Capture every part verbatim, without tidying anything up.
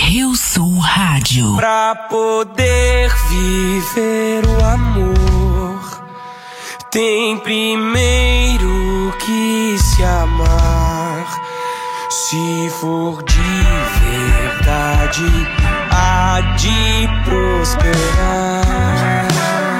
Rio Sul Rádio. Pra poder viver o amor, tem primeiro que se amar. Se for de verdade, há de prosperar.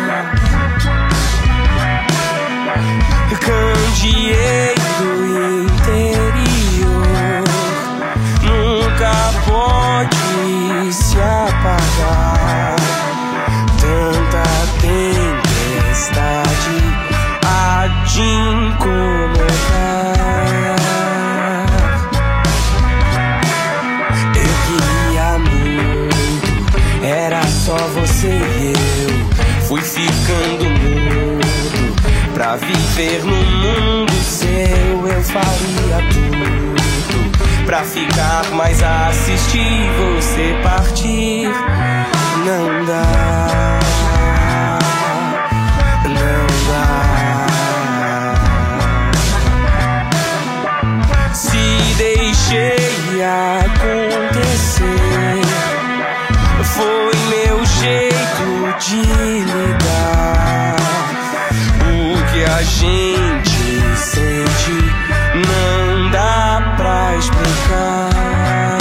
Candeeiro interior nunca pode se apagar. Tanta tempestade há de incomodar. Eu queria muito, era só você e eu. Fui ficando mudo pra viver no mundo seu. Eu faria tudo pra ficar, mas assistir você partir não dá, não dá. Se deixei acontecer, foi meu jeito de lidar. O que a gente sente não dá pra explicar.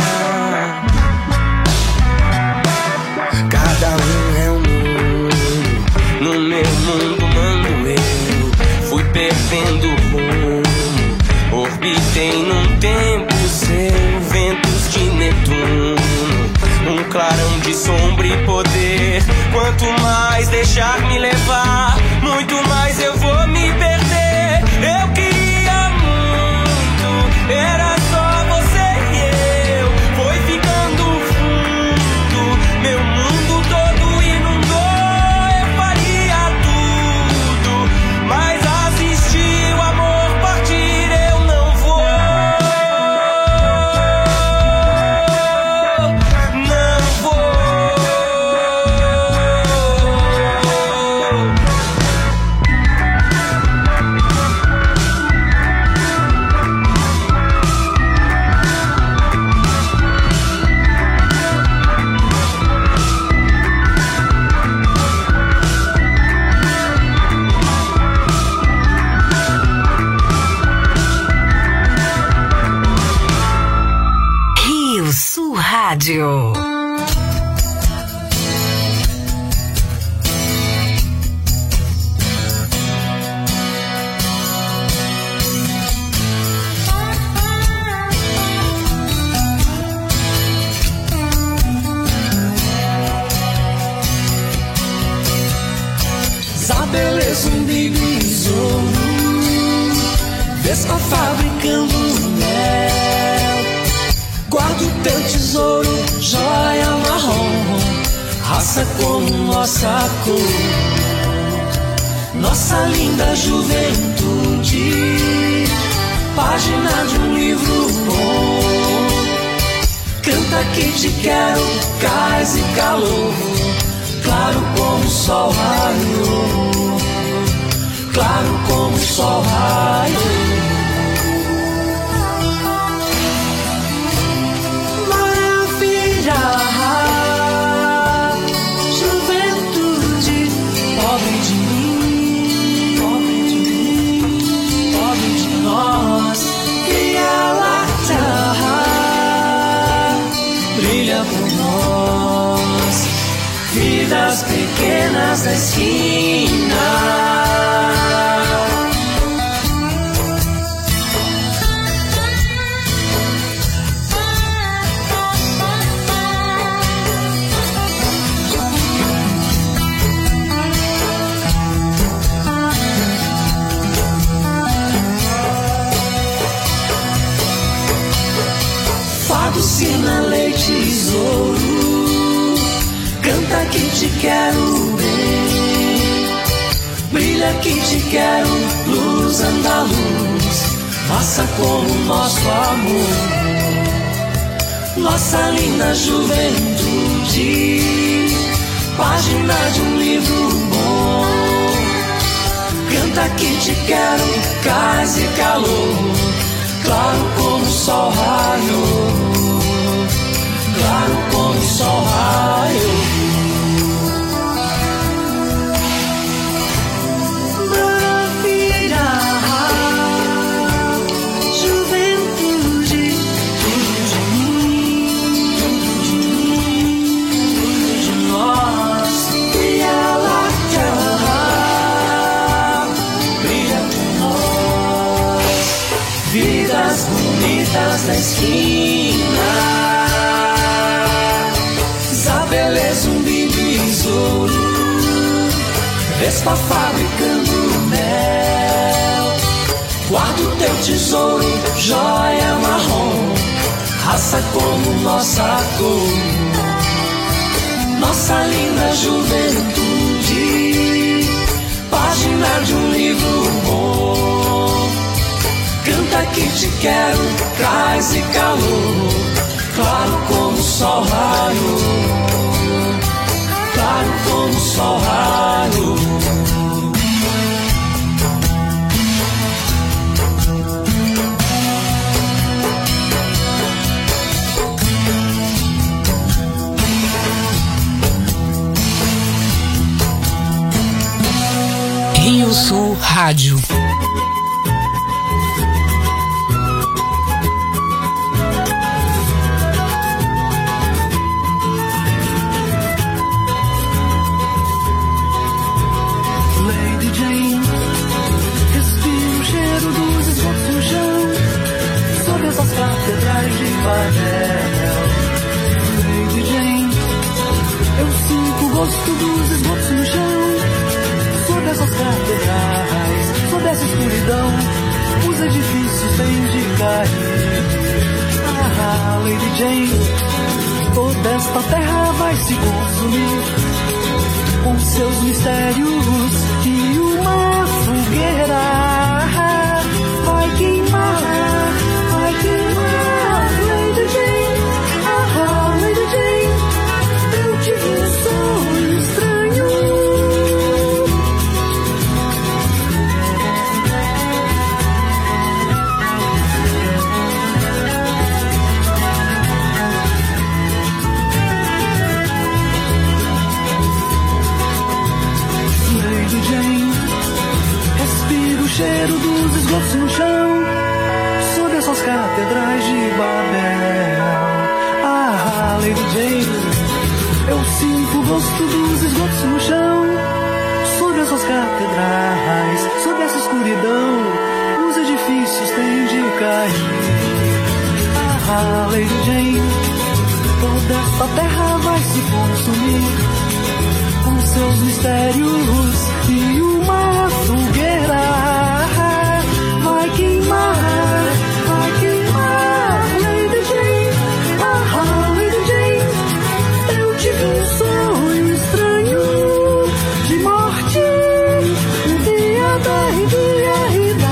Cada um é um mundo, no meu mundo mando eu. Fui perdendo o rumo, orbitei num tempo seu. Ventos de Netuno, um clarão de sombra e poder. Quanto mais deixar me levar, muito mais eu vou me perder. Eu queria muito, era só você e eu. Foi ficando fundo, meu mundo todo inundou. Eu faria tudo, mas assistir o amor partir eu não vou. Não vou. Rio Sul Rádio. Estabeleço um besouro, Vespa fabricando mel. Guardo teu tesouro, joia marrom, raça como nossa cor. Nossa linda juventude, página de um livro bom. Canta que te quero, cais e calor, claro como o sol raiou, claro como o sol raiou. Maravilha, juventude, pobre de mim, pobre de mim, pobre de nós. Via Láctea brilha por nós. Vidas pequenas da esquina. Fado, sina, leite, tesouro, canta que te quero bem. Brilha que te quero, luz andaluz, faça como nosso amor. Nossa linda juventude, página de um livro bom. Canta que te quero, cais e calor, claro como o sol raiou, claro como lojas da esquina. Isabelê, Zumbi, Besouro, Vespa fabricando mel. Guarda o teu tesouro, joia marrom, raça como nossa cor. Nossa linda juventude, página de um livro bom. Canta que te quero, traz e calor, claro como o sol raiou, claro como o sol raiou. Rio Sul Rádio. Lady Jane, respira o cheiro dos esgotos no chão, sob essas catedrais de Babel. Lady Jane, eu sinto o gosto dos esgotos no chão, sob essas catedrais, sob essa escuridão, os edifícios têm de cair. Ah, Lady Jane, toda esta terra vai se consumir com seus mistérios e uma fogueira vai queimar, vai queimar. Lady Jane, ah, Lady Jane, eu tive um sonho estranho. Cheiro dos esgotos no chão, sob essas catedrais de Babel. Ah, Lady Jane, eu sinto o gosto dos esgotos no chão, sob essas catedrais, sob essa escuridão, os edifícios têm de cair. Ah, Lady Jane, toda essa terra vai se consumir com seus mistérios e uma fogueira vai queimar, vai queimar. Lady Jane, ah, Lady Jane, eu tive um sonho estranho de morte, enviada, enviada,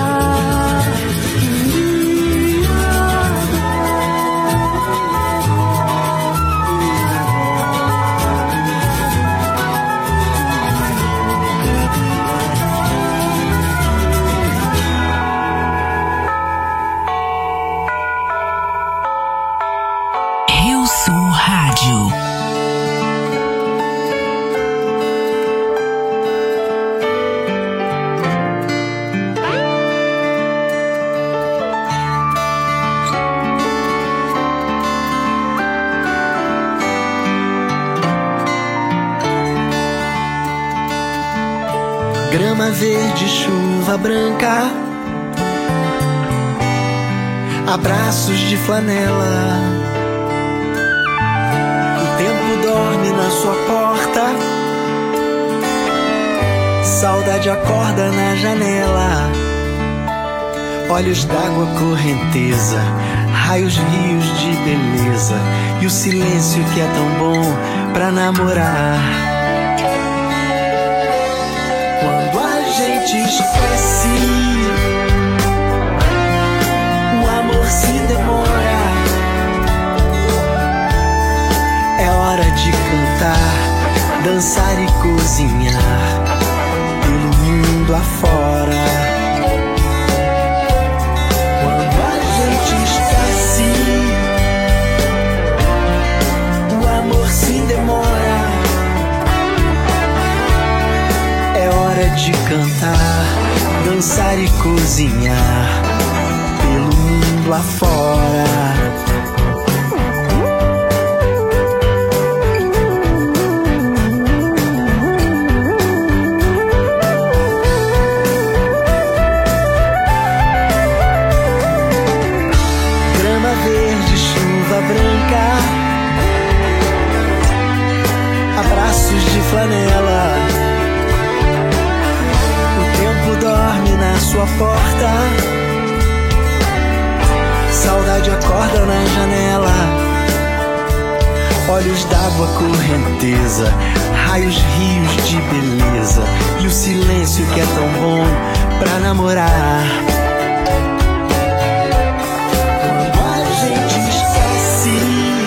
grama verde, chuva branca, abraços de flanela. O tempo dorme na sua porta, saudade acorda na janela. Olhos d'água, correnteza, raios, rios de beleza, e o silêncio que é tão bom pra namorar. Esquece, o amor se demora. É hora de cantar, dançar e cozinhar pelo mundo afora. Quando a gente esquece, o amor se demora. É hora de cantar, dançar e cozinhar pelo mundo afora. lenços de flanela. O tempo dorme na sua porta, saudade acorda na janela. Olhos d'água, correnteza, raios, rios de beleza, e o silêncio que é tão bom pra namorar. Quando a gente esquece,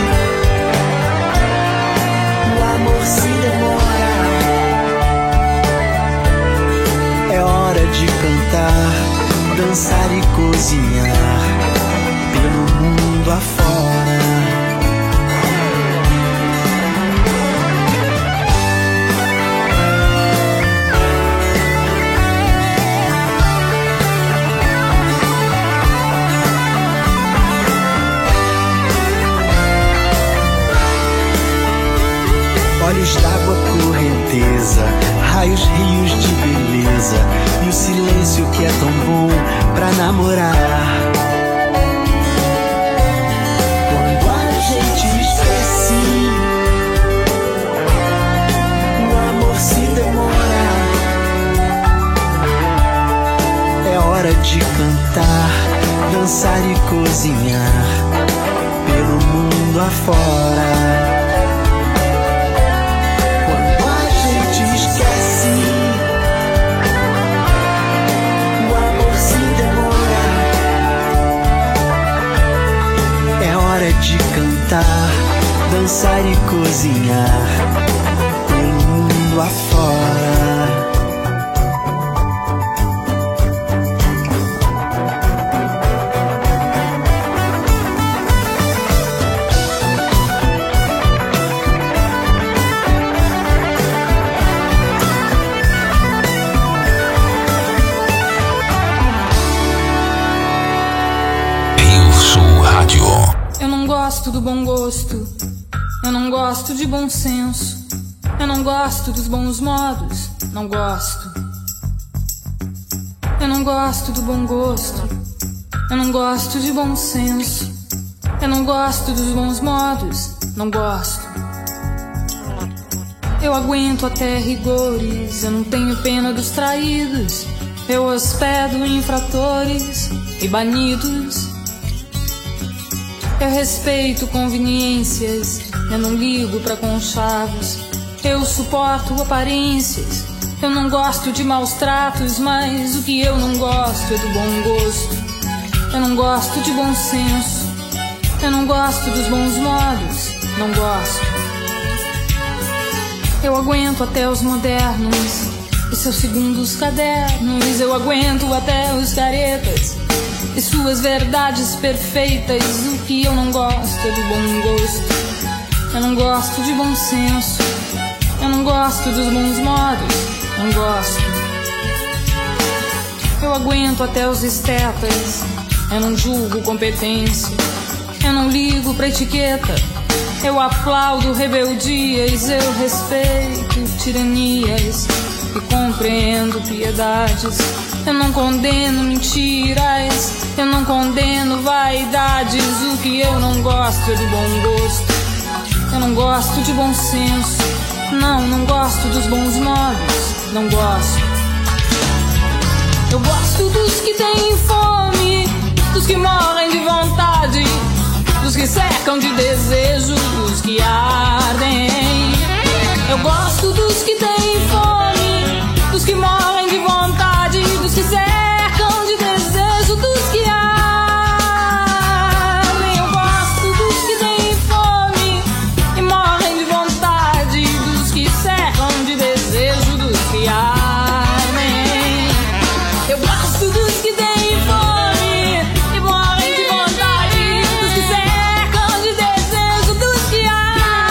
o amor se demora. É hora de cantar, dançar e cozinhar pelo mundo afora. Olhos d'água, correnteza, raios, rios de beleza, e o silêncio que é tão bom pra namorar. Quando a gente esquece, o amor se demora. É hora de cantar, dançar e cozinhar pelo mundo afora. De cantar, dançar e cozinhar pelo mundo afora. Gosto do bom gosto, eu não gosto de bom senso, eu não gosto dos bons modos, não gosto. Eu não gosto do bom gosto, eu não gosto de bom senso, eu não gosto dos bons modos, não gosto. Eu aguento até rigores, eu não tenho pena dos traídos, eu hospedo infratores e banidos. Eu respeito conveniências, eu não ligo pra conchavos, eu suporto aparências, eu não gosto de maus tratos, mas o que eu não gosto é do bom gosto. Eu não gosto de bom senso, eu não gosto dos bons modos, não gosto. Eu aguento até os modernos e seus segundos cadernos, eu aguento até os caretas e suas verdades perfeitas. O que eu não gosto é do bom gosto. Eu não gosto de bom senso, eu não gosto dos bons modos, não gosto. Eu aguento até os estetas, eu não julgo competência, eu não ligo pra etiqueta, eu aplaudo rebeldias, eu respeito tiranias e compreendo piedades. Eu não condeno mentiras, eu não condeno vaidades. O que eu não gosto é de bom gosto. Eu não gosto de bom senso, não, não gosto dos bons modos, não gosto. Eu gosto dos que têm fome, dos que morrem de vontade, dos que secam de desejo, dos que ardem. Eu gosto dos que têm fome, dos que morrem de vontade, dos que cercam de desejo, dos que ardem. Eu gosto dos que têm fome e morrem de vontade, dos que cercam de desejo, dos que ardem. Eu gosto dos que têm fome e morrem de vontade, dos que cercam de desejo, dos que ardem.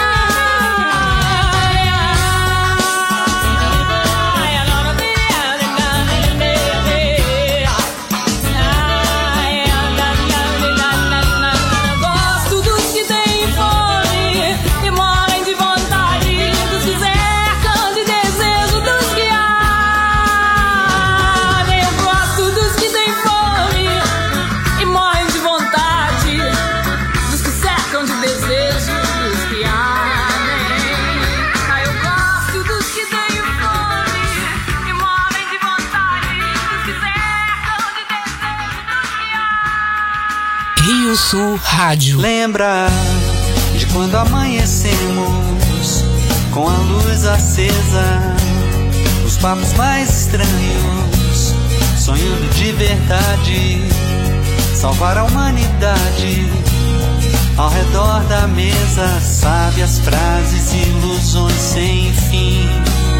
Rádio. Lembra de quando amanhecemos com a luz acesa, os papos mais estranhos, sonhando de verdade, salvar a humanidade. Ao redor da mesa, sábias frases, ilusões sem fim.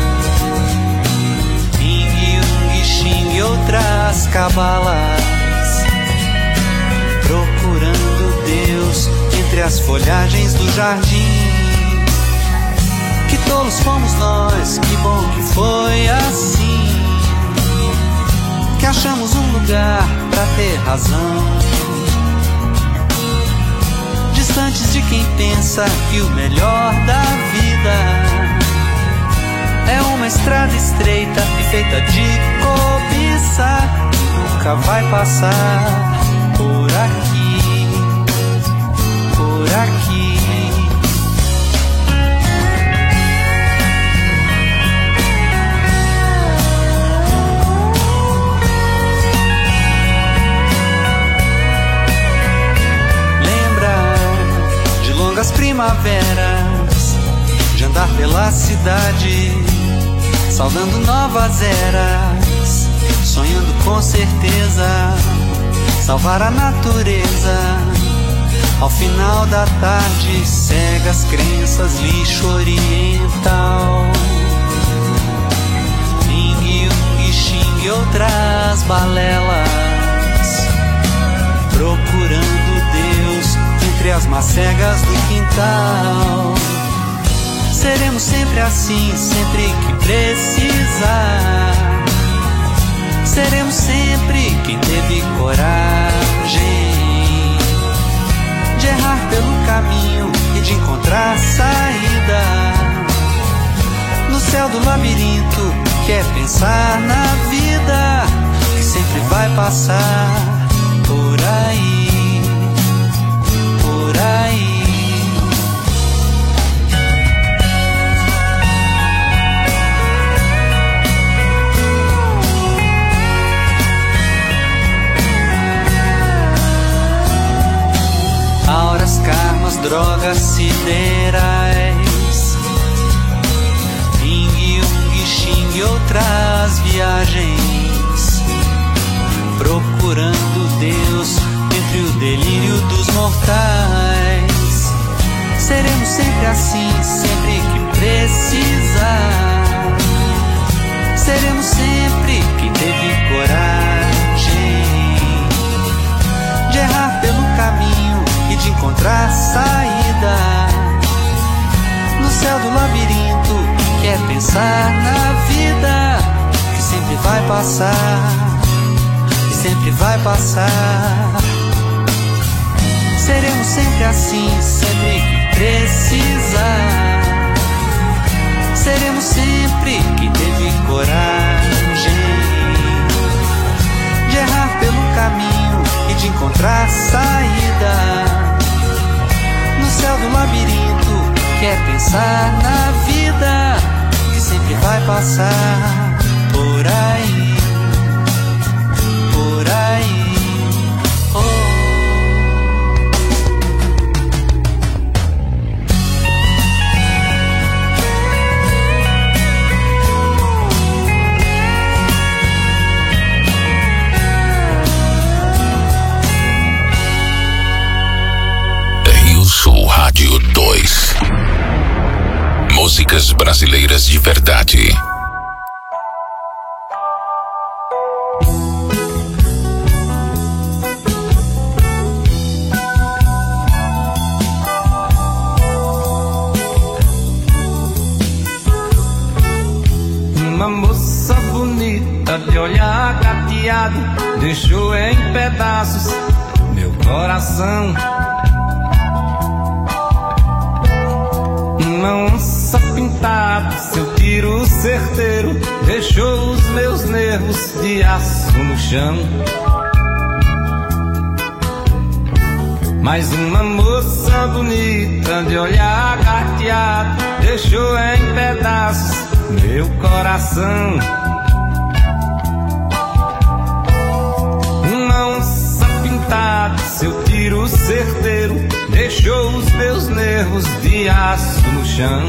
Ying, Yung, Xing e outras cabalas, procurando Deus entre as folhagens do jardim. Que tolos fomos nós, que bom que foi assim, que achamos um lugar pra ter razão, distantes de quem pensa que o melhor da vida é uma estrada estreita e feita de cobiça, que nunca vai passar por aqui, por aqui. Longas primaveras, de andar pela cidade, saudando novas eras, sonhando com certeza, salvar a natureza. Ao final da tarde, cegas crenças, lixo oriental. Ying, Yung, Xing e outras balelas, procurando Deus entre as macegas do quintal. Seremos sempre assim, sempre que precisar. Seremos sempre quem teve coragem de errar pelo caminho e de encontrar saída. No céu do labirinto, quer pensar na vida que sempre vai passar por aí. Aí. Auras, karmas, drogas siderais, Ying, Yung, Xing e outras viagens, procurando Deus entre o delírio dos mortais. Seremos sempre assim, sempre que precisar. Seremos sempre quem teve coragem de errar pelo caminho e de encontrar saída. No céu do labirinto, quer pensar na vida que sempre vai passar, que sempre vai passar. Seremos sempre assim, sempre que precisar. Seremos sempre quem teve coragem de errar pelo caminho e de encontrar saída. No céu do labirinto, quer pensar na vida que sempre vai passar por aí, por aí. Rádio dois. Músicas brasileiras de verdade. Uma moça bonita de olhar cateado deixou em pedaços meu coração. Uma onça pintada, seu tiro certeiro deixou os meus nervos de aço no chão. Mais uma moça bonita de olhar carteado deixou em pedaços meu coração. Uma onça pintada, seu tiro certeiro nervos de aço no chão.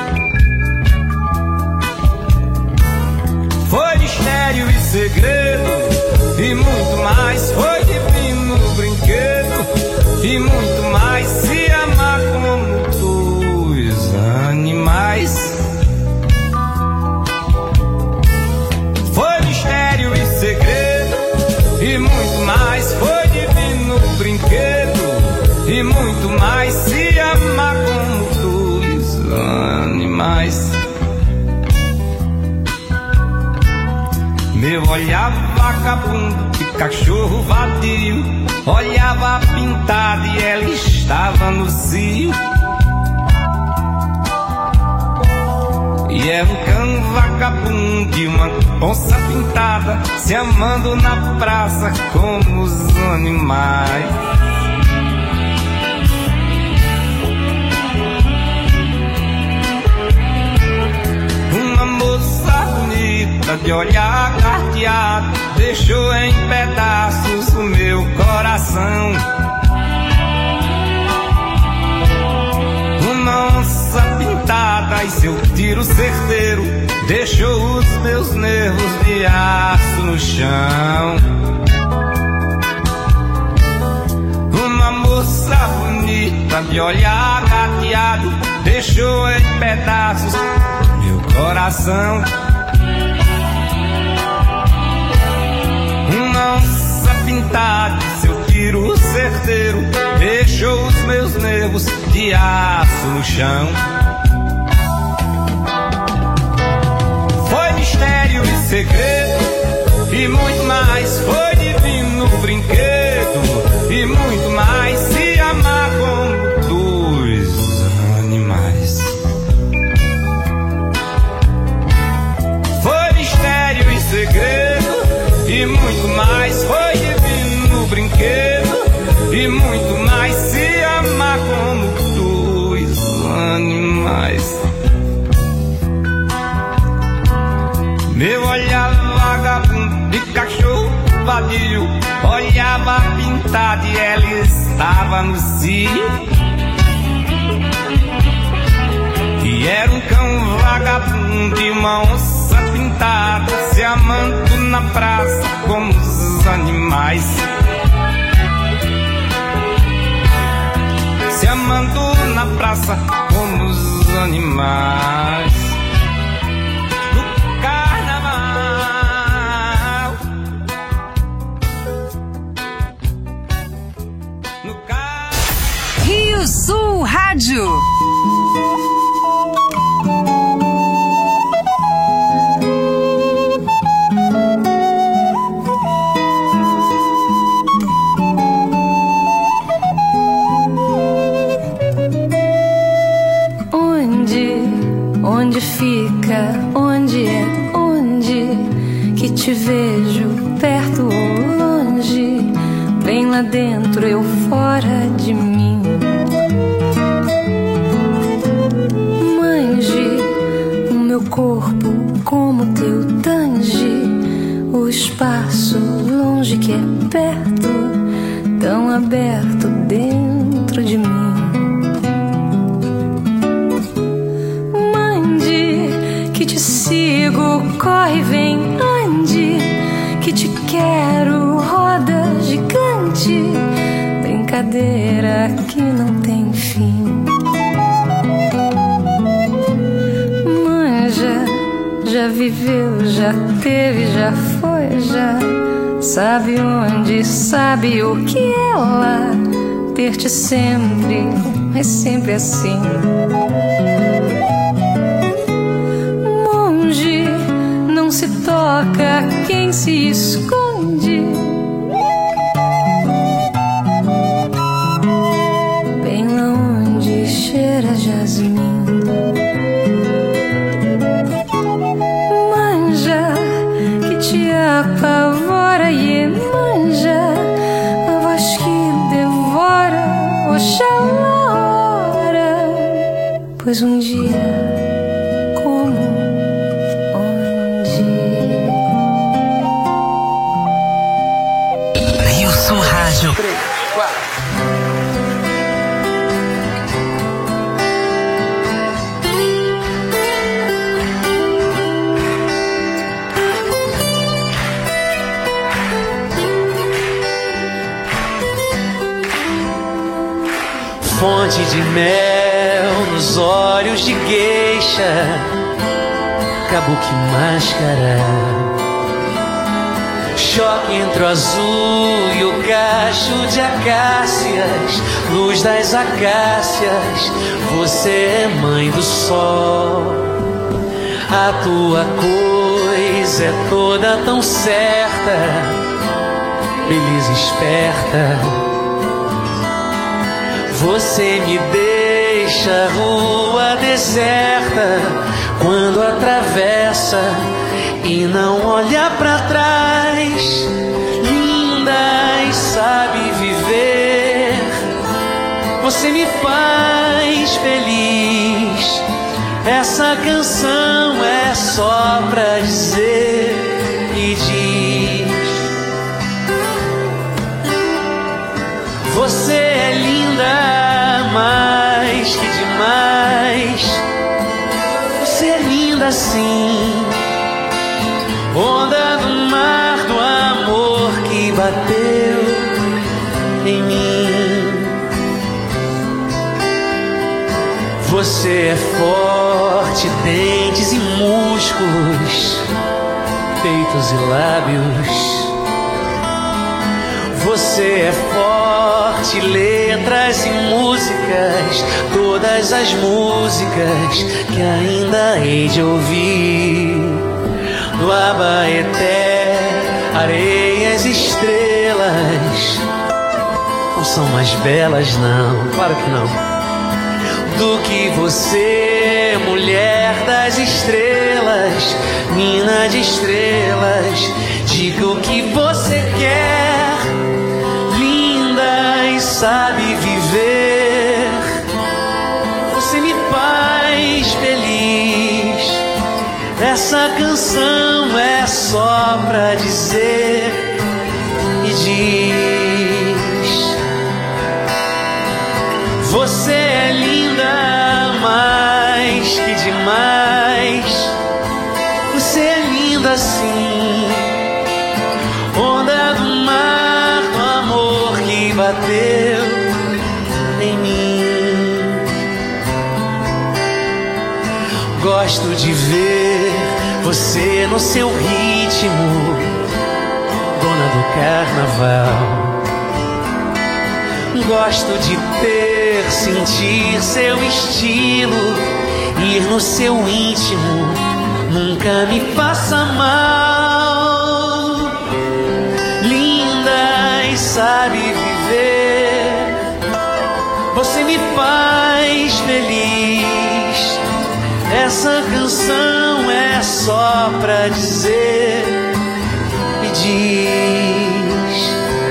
Foi mistério e segredo, e muito mais. Foi divino brinquedo, e muito mais. Se amar como dois animais. Foi mistério e segredo, e muito mais. Foi divino brinquedo, e muito mais. Se amar como dois animais. Meu olhar vagabundo de cachorro vadio, olhava pintada e ela estava no cio. E é um cão vagabundo e uma onça pintada, se amando na praça como os animais. Uma moça bonita de olhar carteado deixou em pedaços o meu coração. Uma onça pintada e seu tiro certeiro deixou os meus nervos de aço no chão. Uma moça bonita de olhar gateado deixou em pedaços meu coração. Uma onça pintada e seu tiro certeiro deixou os meus nervos de aço no chão. Foi mistério e segredo, e muito mais. Foi divino brinquedo, e muito mais. Se amar como dois animais. Foi mistério e segredo, e muito mais. Foi divino brinquedo, e muito mais. Se amar como dois animais. Meu olhar vagabundo de cachorro vadio, olhava pintada e ela estava no cio. E era um cão vagabundo e uma onça pintada, se amando na praça como os animais. Se amando na praça como os animais. Rio Sul Rádio. Onde, onde fica, onde é, onde que te vejo, perto ou longe, bem lá dentro, eu fora de mim. Manje o meu corpo como teu tange, o espaço longe que é perto, tão aberto dentro de mim. Mande que te sigo, corre, vem, ande, que te quero, roda gigante, brincadeira que não tem fim. Manja, já viveu, já teve, já foi, já sabe onde, sabe o que é lá, ter-te sempre, é sempre assim. Monge, não se toca quem se esconde, bem lá onde cheira jasmim. Manja, que te apavora e manja, a voz que devora, oxalá hora, pois um dia Rio Sul Rádio. três, quatro. Lua de mel nos olhos de geisha, kabuki máscara, choque entre o azul e o cacho de acácias, luz das acácias, você é mãe do sol. A tua coisa é toda tão certa, beleza esperta. Você me deixa rua deserta quando atravessa e não olha pra trás. Linda e sabe viver, você me faz feliz. Essa canção é só pra dizer e diz: você é linda mais que demais. Você é linda assim, onda do mar do amor que bateu em mim. Você é forte, dentes e músculos, peitos e lábios. Você é forte, letras e músicas, todas as músicas que ainda hei de ouvir. Do Abaeté, areias e estrelas não são mais belas não, claro que não, do que você, mulher das estrelas, mina de estrelas. Diga o que você quer, linda e sabe viver. Você me faz feliz. Essa canção é só pra dizer e diz: você é linda mais que demais. Você é linda assim, onda do mar do amor que bateu em mim. Gosto de ver você no seu ritmo, dona do carnaval. Gosto de ter, sentir seu estilo, ir no seu íntimo, nunca me faça mal. Linda e sabe viver, você me faz feliz. Essa canção é só pra dizer e diz: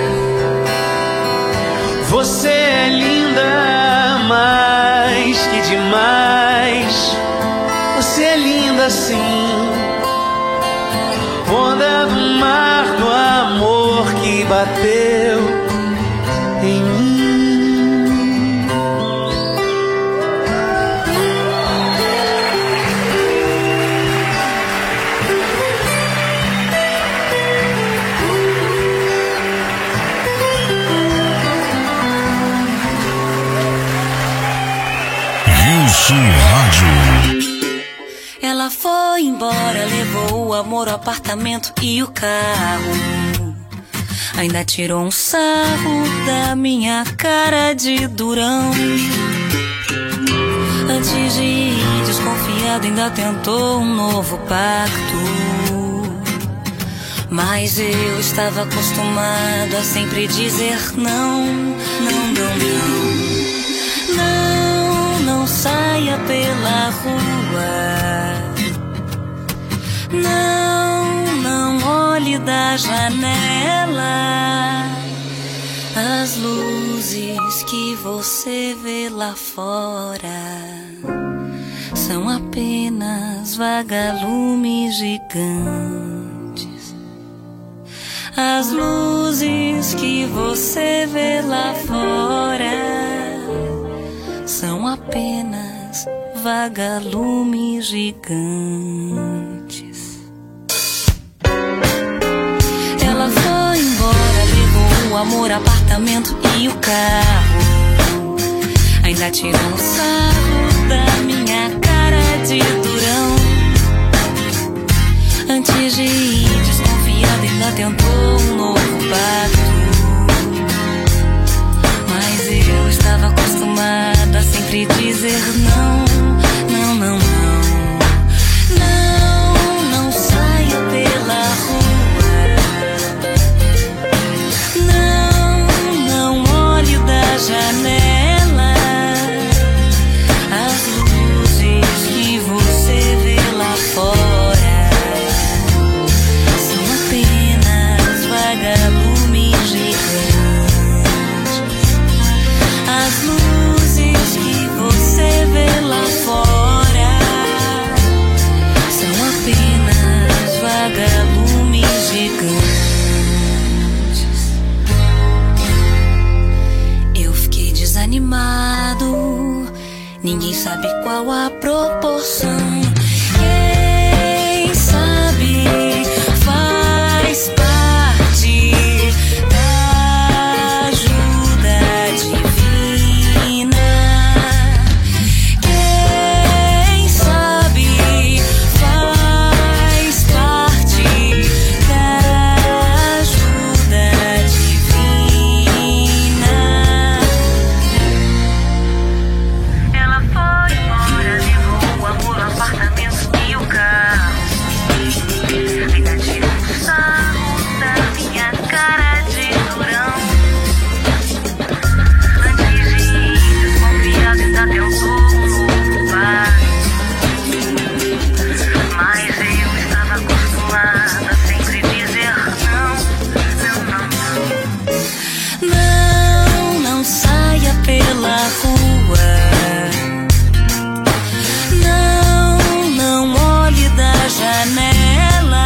você é linda mais que demais. Você é linda assim, onda do mar do amor que bateu em mim. Ela foi embora, levou o amor, o apartamento e o carro. Ainda tirou um sarro da minha cara de durão. Antes de ir desconfiado, ainda tentou um novo pacto. Mas eu estava acostumado a sempre dizer não, não, não, não. Não, não saia pela rua. Não, não olhe da janela. As luzes que você vê lá fora são apenas vagalumes gigantes. As luzes que você vê lá fora são apenas vagalumes gigantes. Ela foi embora, levou o amor, apartamento e o carro. Ainda tirou um sarro da minha cara de durão. Antes de ir desconfiado, ainda tentou um novo pacto. Mas eu estava acostumada a sempre dizer não, não, não, não. Não, não saia pela rua. Não, não olhe da janela. As luzes que você vê lá fora são apenas vagalumes gigantes. As luzes que você vê lá fora são apenas vagalumes gigantes. Eu fiquei desanimado, ninguém sabe qual a proporção. Quem sabe faz parte da ajuda divina. Quem sabe faz parte da ajuda divina. Ela foi embora, levou o amor, o apartamento e o carro. Ainda tirou um sarro da minha cara de durão. Antes de ir desconfiado, ainda tentou um novo pacto. Mas eu estava acostumada a sempre dizer não, não, não, não. Não, não saia pela rua. Não, não olhe da janela.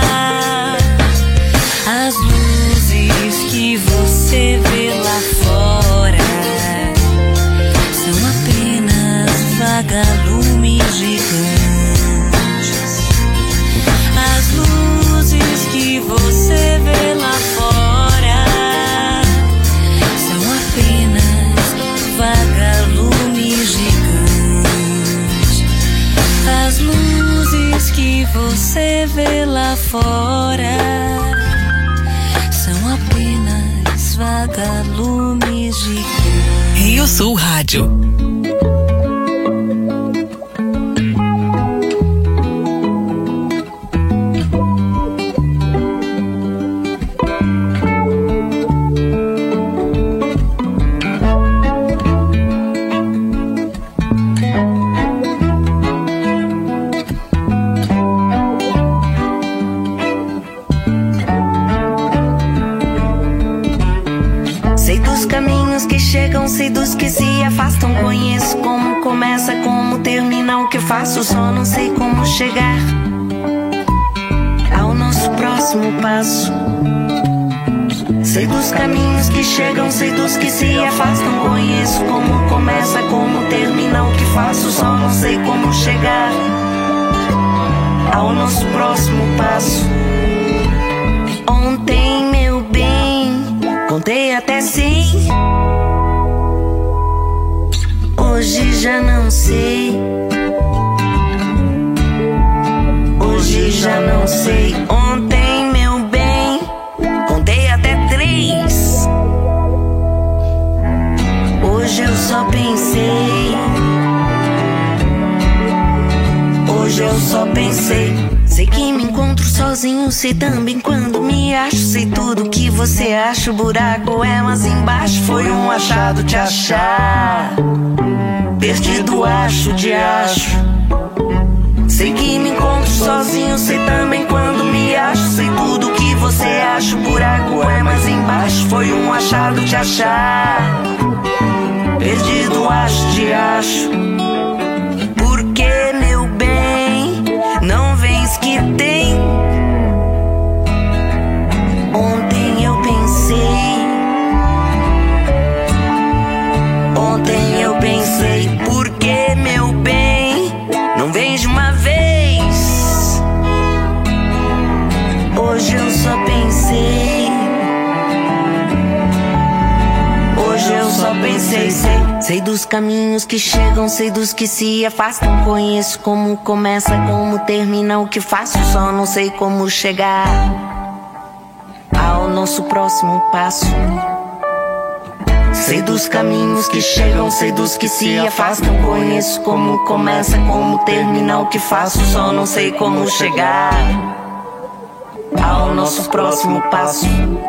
As luzes que você vê lá fora são apenas vagalumes gigantes. As luzes que você vê lá fora são apenas vagalumes gigantes. As luzes que você vê lá fora são apenas vagalumes gigantes. Rio Sul Rádio. Sei dos caminhos que chegam, sei dos que se afastam. Conheço como começa, como termina, o que faço, só não sei como chegar ao nosso próximo passo. Sei dos caminhos que chegam, sei dos que se afastam. Conheço como começa, como termina, o que faço, só não sei como chegar ao nosso próximo passo. Ontem, meu bem, contei até cem. Hoje já não sei. Hoje já não sei. Ontem, meu bem, contei até três. Hoje eu só pensei. Hoje eu só pensei. Sei que me encontro sozinho, sei também quando me acho. Sei tudo que você acha, o buraco é mais embaixo. Foi um achado te achar, perdido acho de acho. Sei que me encontro sozinho, sei também quando me acho. Sei tudo que você acha, o buraco é mais embaixo. Foi um achado te achar, perdido acho de acho. Porque, meu bem, não vens que tem. Ontem eu pensei. Ontem eu pensei. Porque, meu bem, não vens de uma vez. Hoje eu só pensei. Hoje eu só pensei, sei. Sei dos caminhos que chegam, sei dos que se afastam. Conheço como começa, como termina, o que faço. Só não sei como chegar ao nosso próximo passo. Sei dos caminhos que chegam, sei dos que se afastam. Conheço como começa, como termina, o que faço. Só não sei como chegar ao nosso próximo passo.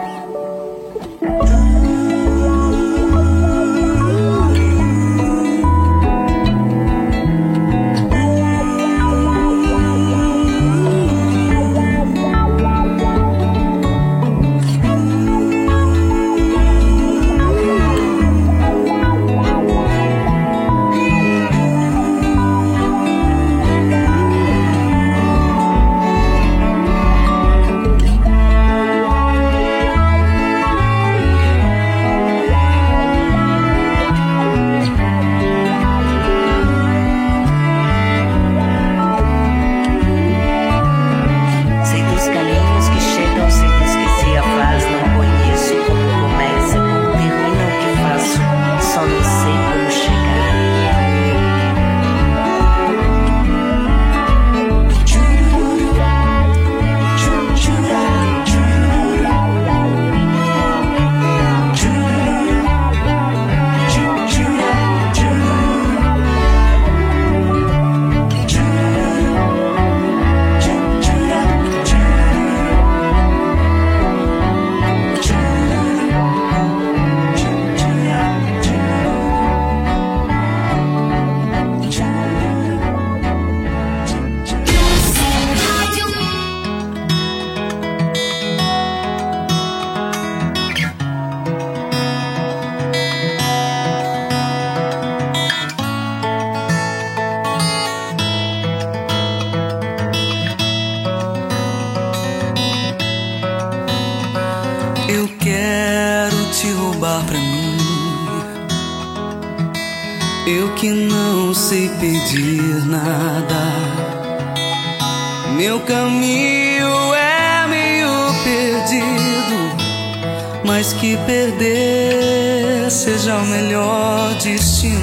Eu que não sei pedir nada, meu caminho é meio perdido, mas que perder seja o melhor destino.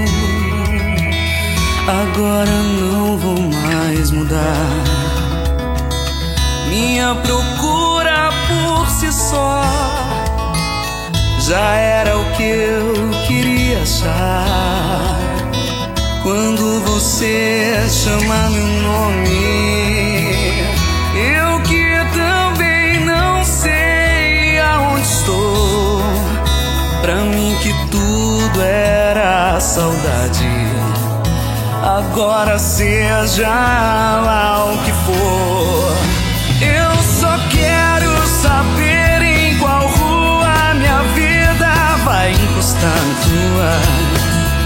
Agora não vou mais mudar, minha procura por si só já era o que eu queria achar. Quando você chama meu nome, eu que também não sei aonde estou. Pra mim que tudo era saudade, agora seja lá o que for, eu só quero saber em qual rua minha vida vai encostar na tua.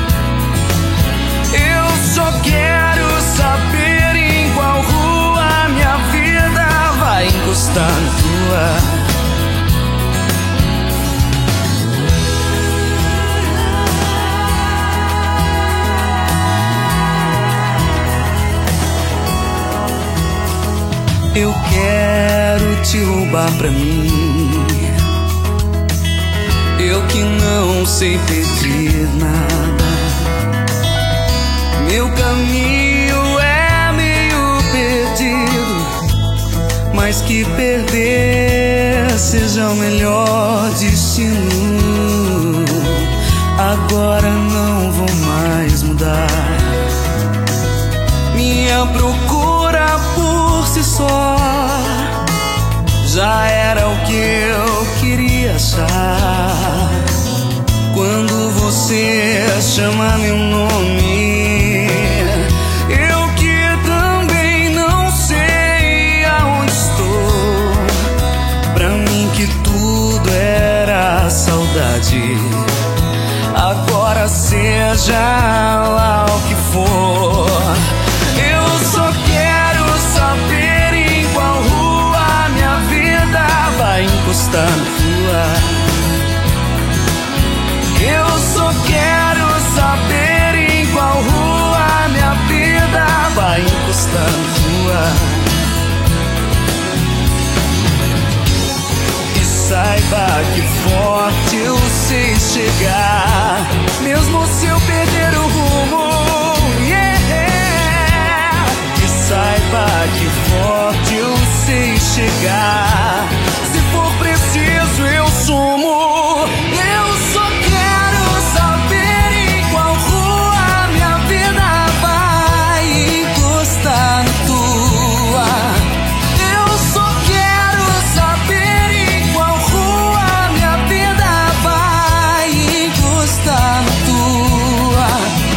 Eu só quero saber em qual rua minha vida vai encostar na tua. Eu quero te roubar pra mim, eu que não sei pedir nada, meu caminho é meio perdido, mas que perder seja o melhor destino. Agora não vou mais mudar, minha procura por si só já era o que eu queria achar. Quando você chama meu nome, eu que também não sei aonde estou. Pra mim que tudo era saudade, agora seja lá o que for, eu só quero saber em qual rua minha vida vai encostar na tua. Eu só quero saber em qual rua minha vida vai encostar na tua. E sai saiba que forte eu sei chegar, mesmo se eu perder o rumo. Yeah. Que saiba que forte eu sei chegar, se for preciso eu sumo. Eu só quero saber em qual rua minha vida vai encostar na tua. Eu só quero saber em qual rua minha vida vai encostar na tua.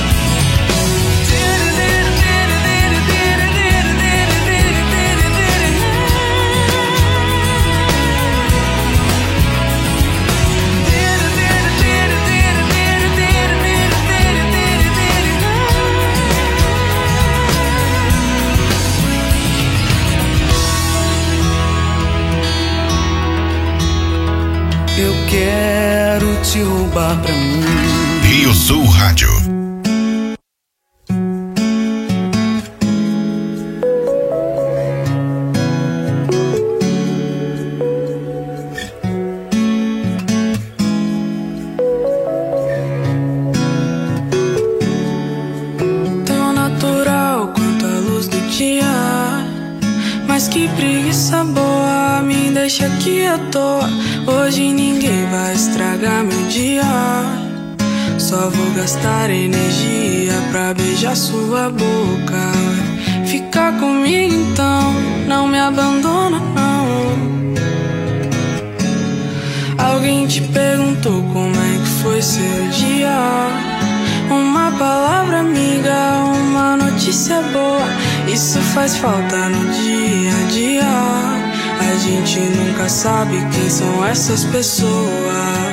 Eu quero te roubar pra mim. Rio Sul Rádio. Tão natural quanto a luz do dia, mas que preguiça boa, me deixa aqui à toa. Hoje ninguém vai estragar meu dia, só vou gastar energia pra beijar sua boca. Fica comigo então, não me abandona não. Alguém te perguntou como é que foi seu dia? Uma palavra amiga, uma notícia boa, isso faz falta no dia a dia. A gente nunca sabe quem são essas pessoas.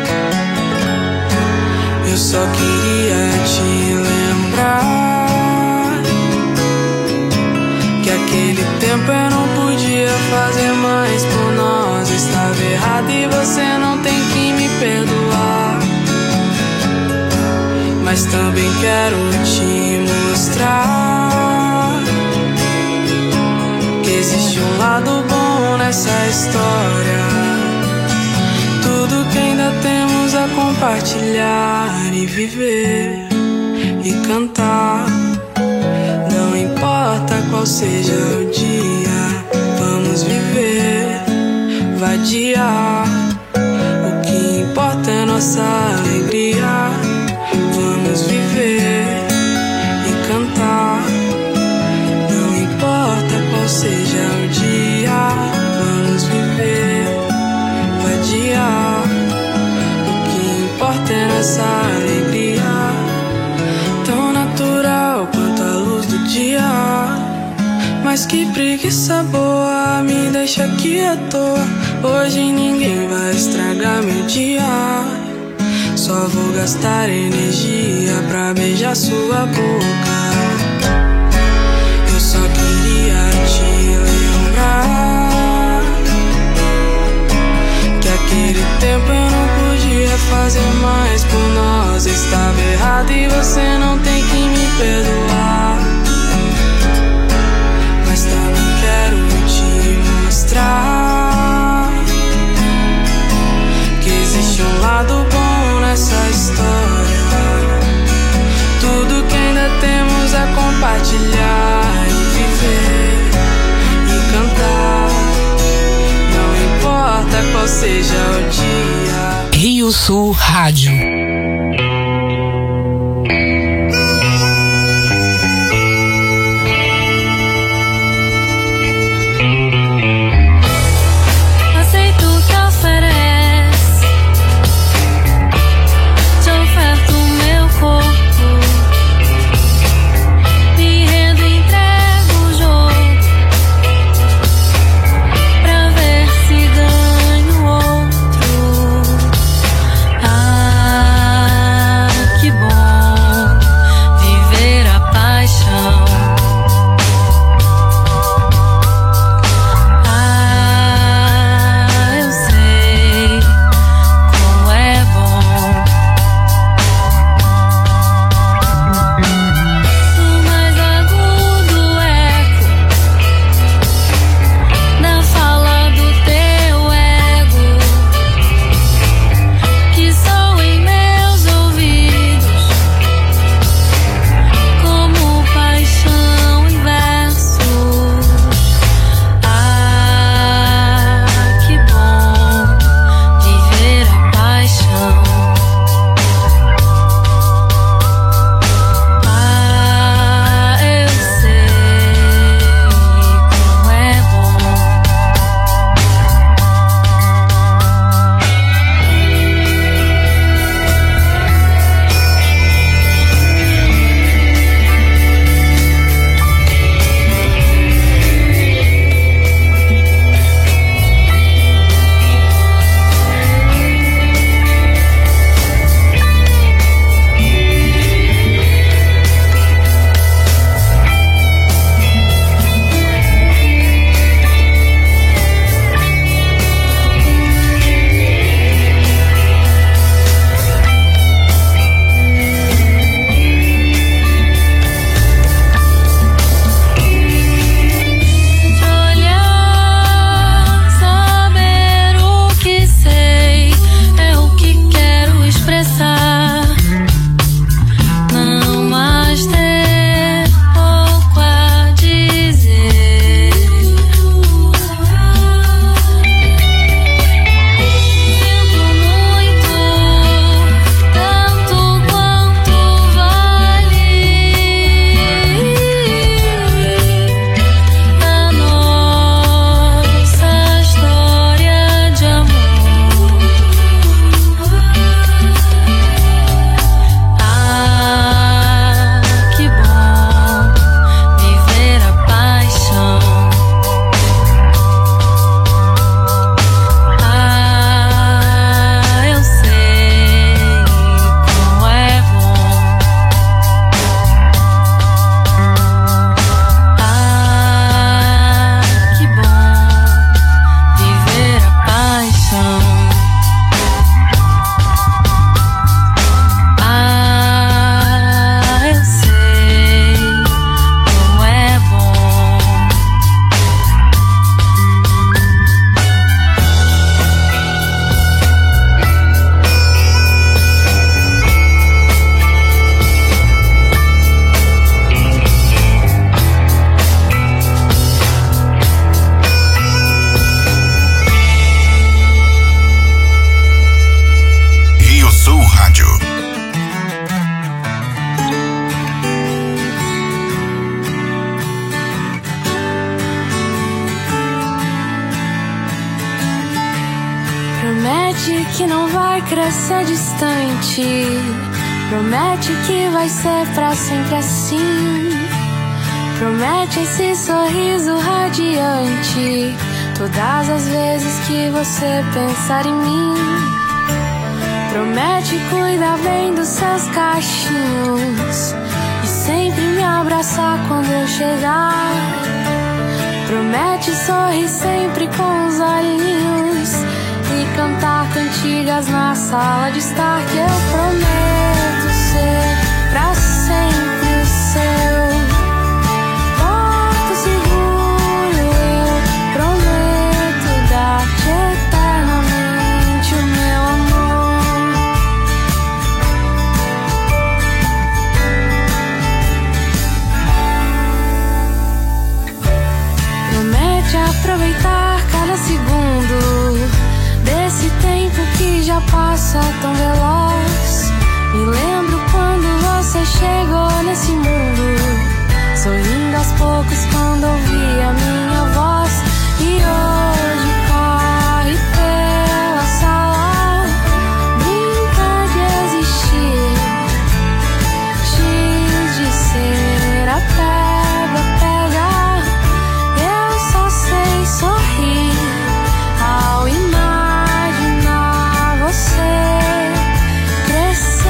Eu só queria te lembrar que aquele tempo eu não podia fazer mais por nós. Estava errado e você não tem que me perdoar. Mas também quero te mostrar que existe um lado bom nessa história. Tudo que ainda temos a compartilhar e viver e cantar. Não importa qual seja o dia, vamos viver, vadiar. O que importa é nossa alegria. Vamos viver e cantar. Não importa qual seja o dia, vamos viver, vadiar. O que importa é nossa alegria. Tão natural quanto a luz do dia, mas que preguiça boa, me deixa aqui à toa. Hoje ninguém vai estragar meu dia, só vou gastar energia pra beijar sua boca. Eu só queria te lembrar que aquele tempo eu não podia fazer mais por nós. Estava errado e você não tem que me perdoar. Mas também quero te mostrar que existe um lado bom nessa história. Tudo que ainda temos a compartilhar e viver e cantar. Não importa qual seja o dia. Rio Sul Rádio. Ah Promete que não vai crescer distante. Promete que vai ser pra sempre assim. Promete esse sorriso radiante todas as vezes que você pensar em mim. Promete cuidar bem dos seus cachinhos e sempre me abraçar quando eu chegar. Promete sorrir sempre com os olhinhos e cantar cantigas na sala de estar. Que eu prometo ser pra sempre o seu porto seguro. Eu prometo dar-te eternamente o meu amor. Promete aproveitar cada segundo desse tempo que já passa tão veloz. Me lembro quando você chegou nesse mundo, sorrindo aos poucos quando ouvi a minha voz. E hoje corre pela sala, brinca de existir, giz de cera, pega, pega. Eu só sei sorrir ao imaginar você crescer.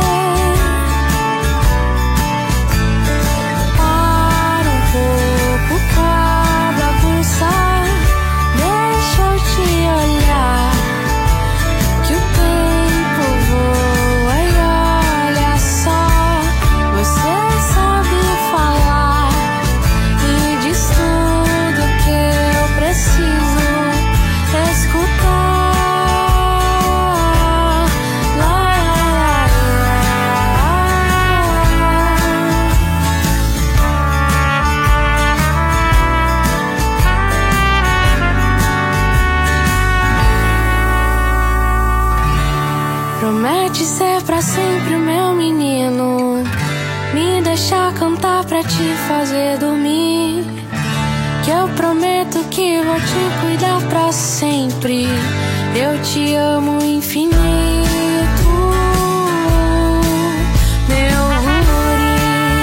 Para um pouco pra bagunçar, deixa eu te olhar, que o tempo voa e olha só. Você sabe falar e diz tudo que eu preciso escutar. Promete ser pra sempre o meu menino, me deixar cantar pra te fazer dormir. Que eu prometo que vou te cuidar pra sempre. Eu te amo infinito, meu guri.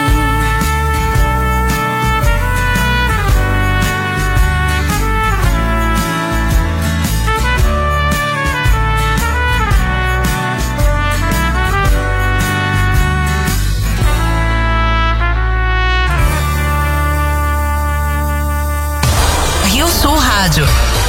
Rio Sul Rádio.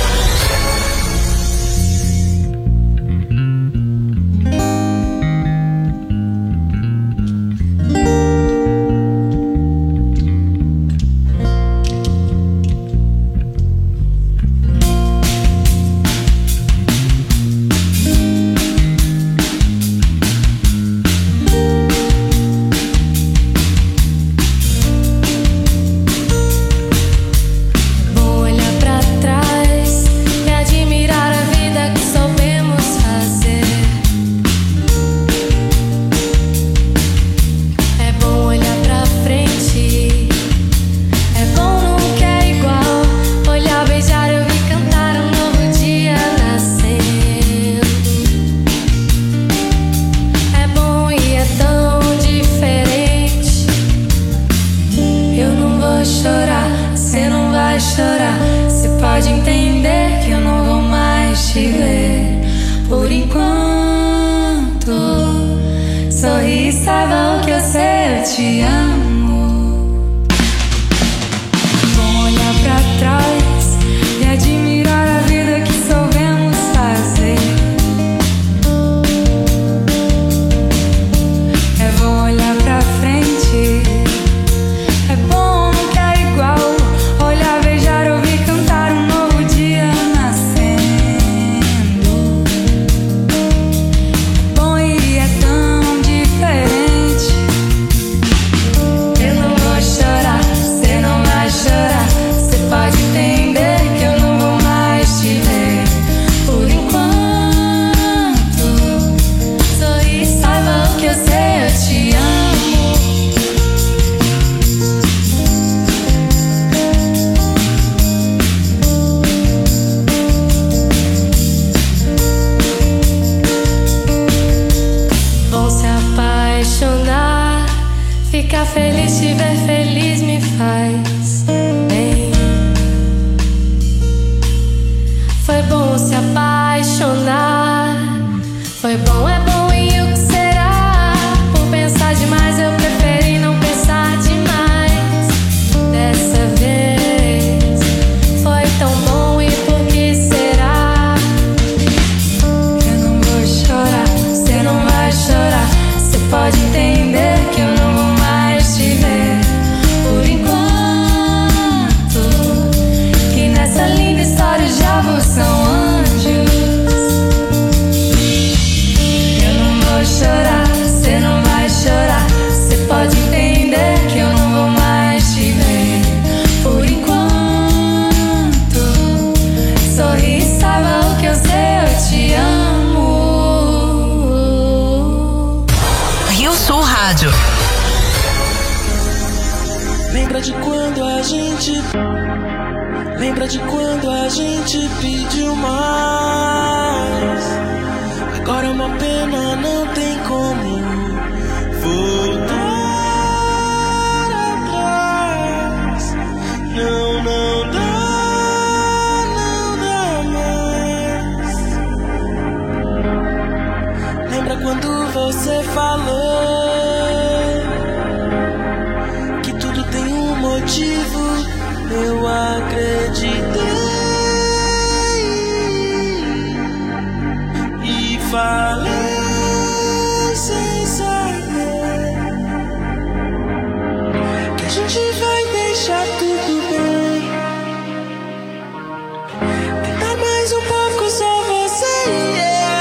Vou olhar pra trás e admirar a vida que soubemos fazer. É bom olhar pra frente, é bom nunca é igual. Olhar, beijar, eu vi cantar um novo dia nascendo. É bom e é tão diferente. Eu não vou chorar, cê não vai chorar. Cê pode entender que eu não vou mais te ver por enquanto. Sorri e saiba o que eu sei, eu te amo. Vou olhar pra trás e admirar a vida que soubemos fazer. É bom olhar pra frente, é bom nunca é igual. Olhar, beijar, ouvir cantar um novo dia nascendo. Bom e é tão diferente. Lembra de quando a gente pediu mais? Agora é uma pena, não tem como voltar atrás. Não, não dá, não dá mais. Lembra quando você falou que tudo tem um motivo? Eu acreditei e falei sem saber que a gente vai deixar tudo bem. Tentar mais um pouco, só você e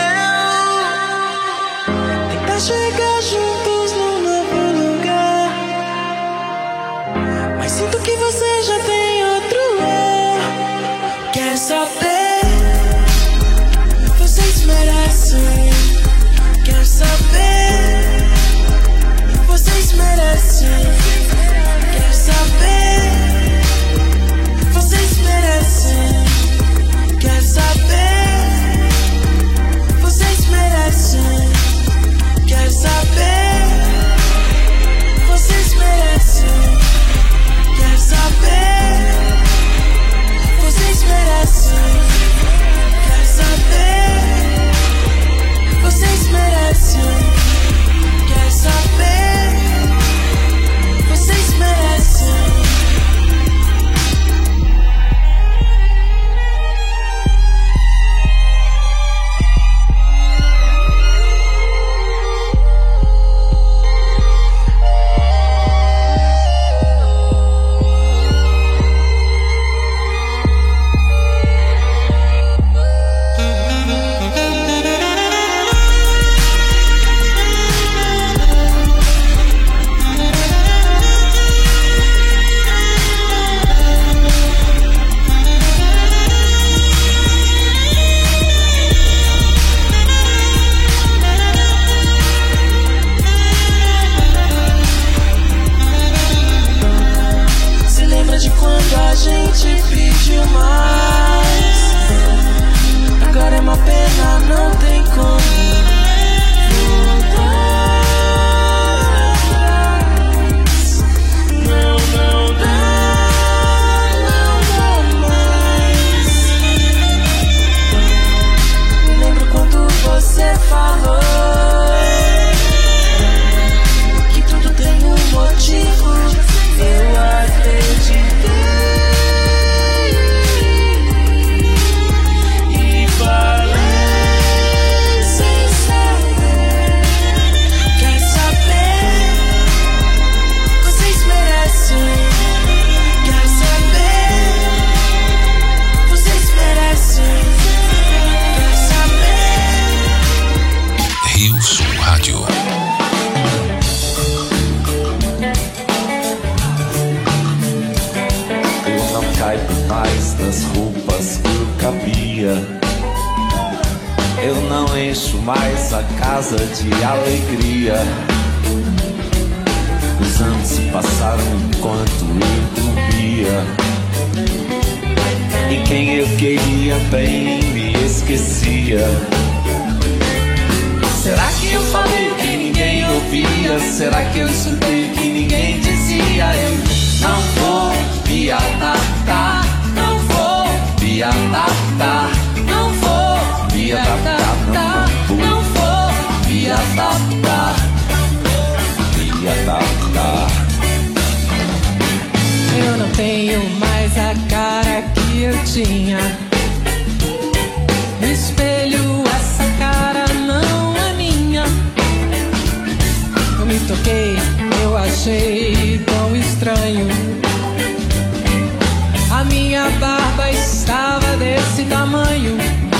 eu. Tentar chegar juntos num novo lugar. Mas sinto que você já tem saber, vocês merecem. Quer saber, vocês merecem. Quer saber, vocês merecem. Quer saber, vocês merecem. Quer saber, vocês merecem. Quer saber, vocês merecem. Quer saber, vocês merecem. Quer saber, vocês merecem. Eu não encho mais a casa de alegria. Os anos se passaram enquanto eu dormia. E quem eu queria bem me esquecia. Será que eu falei o que ninguém ouvia? Será que eu escutei o que ninguém dizia? Eu não vou me adaptar, não vou me adaptar, não vou me adaptar, não vou me adaptar, me adaptar. Eu não tenho mais a cara que eu tinha. No espelho essa cara não é minha. Eu me toquei, eu achei tão estranho. A minha barba estava desse tamanho.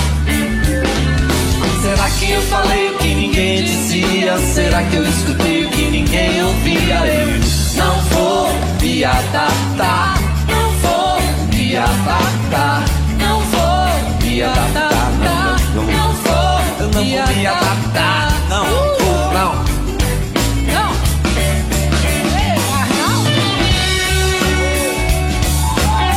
Será que eu falei o que ninguém dizia? Será que eu escutei o que ninguém ouvia? Eu não vou me adaptar, não vou me adaptar, não vou me adaptar, não, não, não vou, eu não vou me adaptar, não, vou, não. Não.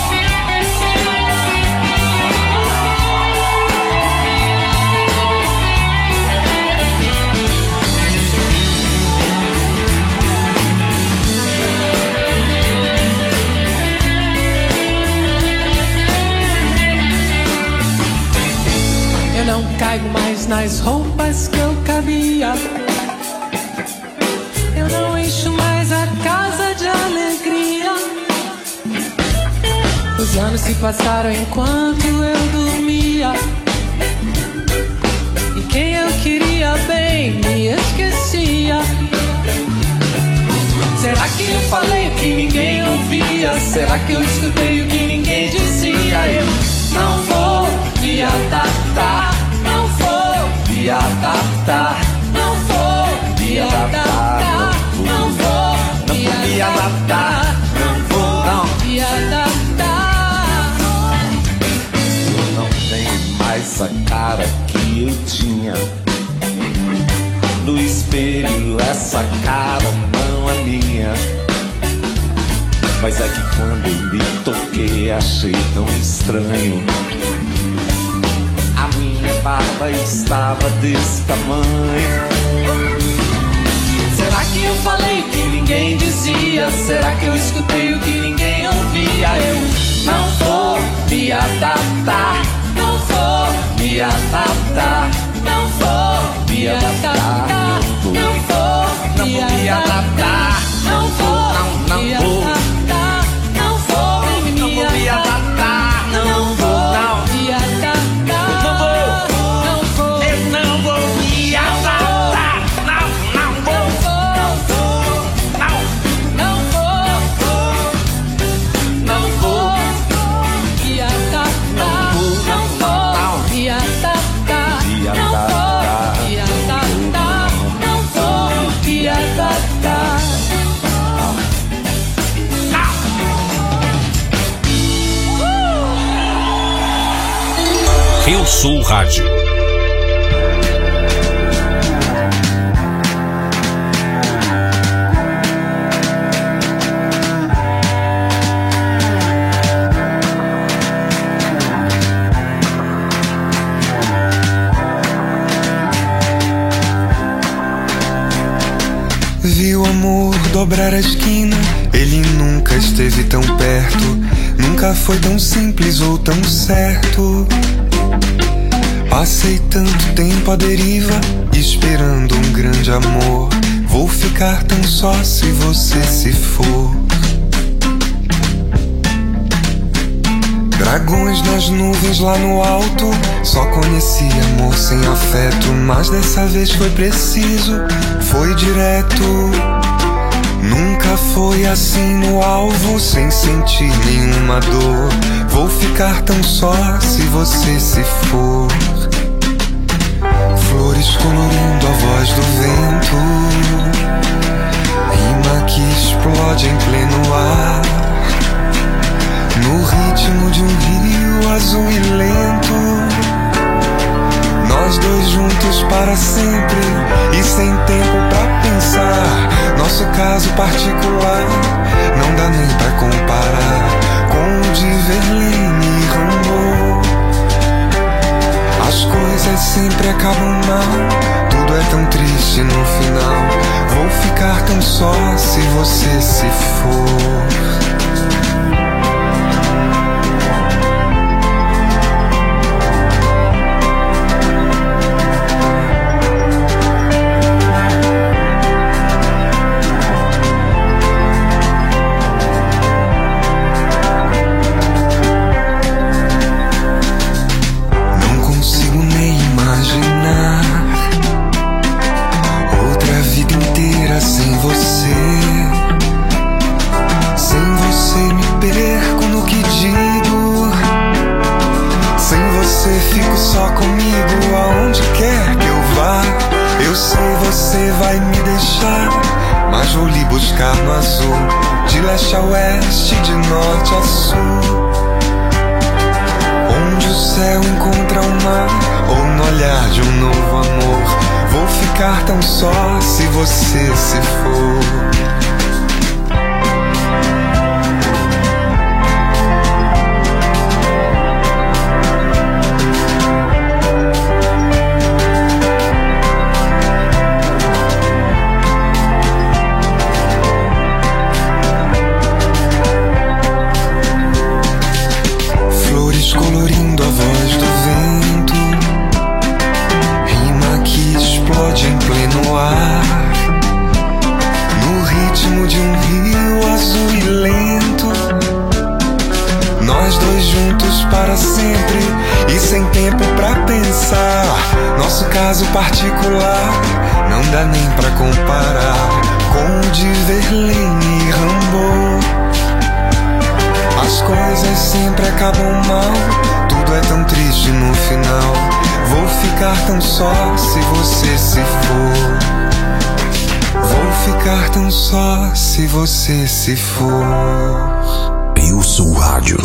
caigo mais nas roupas que eu cabia. Eu não encho mais a casa de alegria. Os anos se passaram enquanto eu dormia. E quem eu queria bem me esquecia. Será que eu falei o que ninguém ouvia? Será que eu escutei o que ninguém dizia? Eu não vou me adaptar, não vou me adaptar, não vou me adaptar, não vou me adaptar, não vou não me adaptar. Eu não tenho mais a cara que eu tinha. No espelho essa cara não é minha. Mas é que quando eu me toquei achei tão estranho. A minha barba estava desse tamanho. Será que eu falei o que ninguém dizia? Será que eu escutei o que ninguém ouvia? Eu não vou me adaptar, não vou me adaptar, não vou me adaptar, não vou me adaptar, não vou, não, não vou, não vou me adaptar, não vou, não me adaptar, não vou, não vou, eu não vou me adaptar, não, não vou, não, não vou, não vou me adaptar, não vou me adaptar, não vou me adaptar, não vou me adaptar. Rio Sul Rádio. Vi o amor dobrar a esquina, ele nunca esteve tão perto, nunca foi tão simples ou tão certo. Passei tanto tempo à deriva, esperando um grande amor. Vou ficar tão só se você se for. Dragões nas nuvens lá no alto, só conheci amor sem afeto. Mas dessa vez foi preciso, foi direto. Nunca foi assim no alvo, sem sentir nenhuma dor. Vou ficar tão só se você se for. Flores colorindo a voz do vento, rima que explode em pleno ar, no ritmo de um rio azul e lento. Nós dois juntos para sempre e sem tempo pra pensar. Nosso caso particular não dá nem pra comparar com o de Verlaine e Rimbaud. As coisas sempre acabam mal, tudo é tão triste no final. Vou ficar tão só se você se for. A oeste, de norte a sul, onde o céu encontra o mar, ou no olhar de um novo amor. Vou ficar tão só se você se for. colorindo a voz do vento, nós dois juntos para sempre e sem tempo pra pensar. Nosso caso particular não dá nem pra comparar com o de Verlaine e Rimbaud. As coisas sempre acabam mal, tudo é tão triste no final. Vou ficar tão só se você se for. Vou ficar tão só se você se for. Rio Sul Rádio.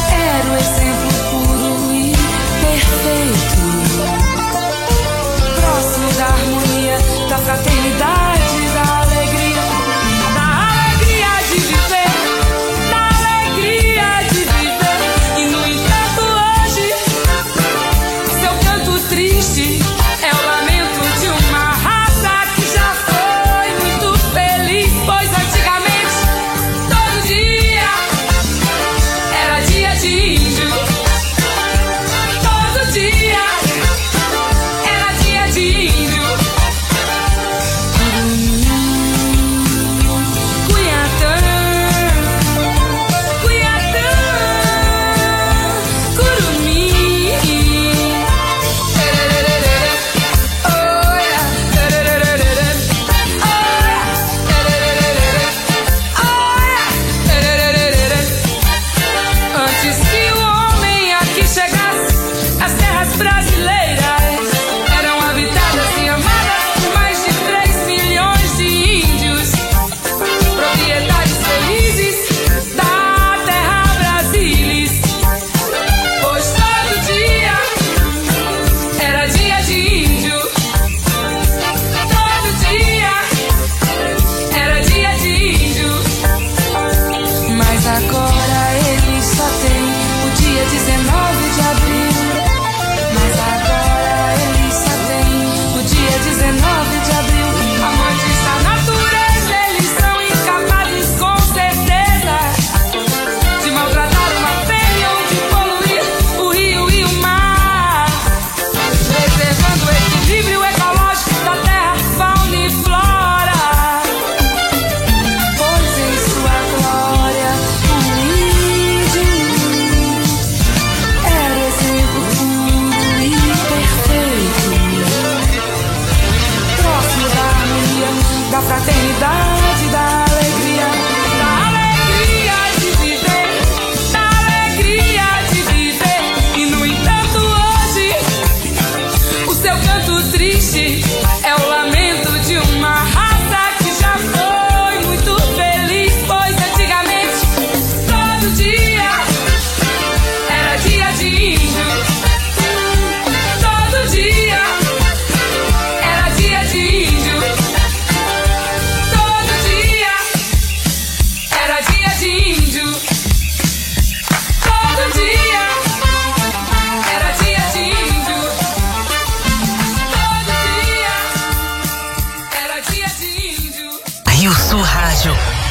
Perfeito, Sul Rádio.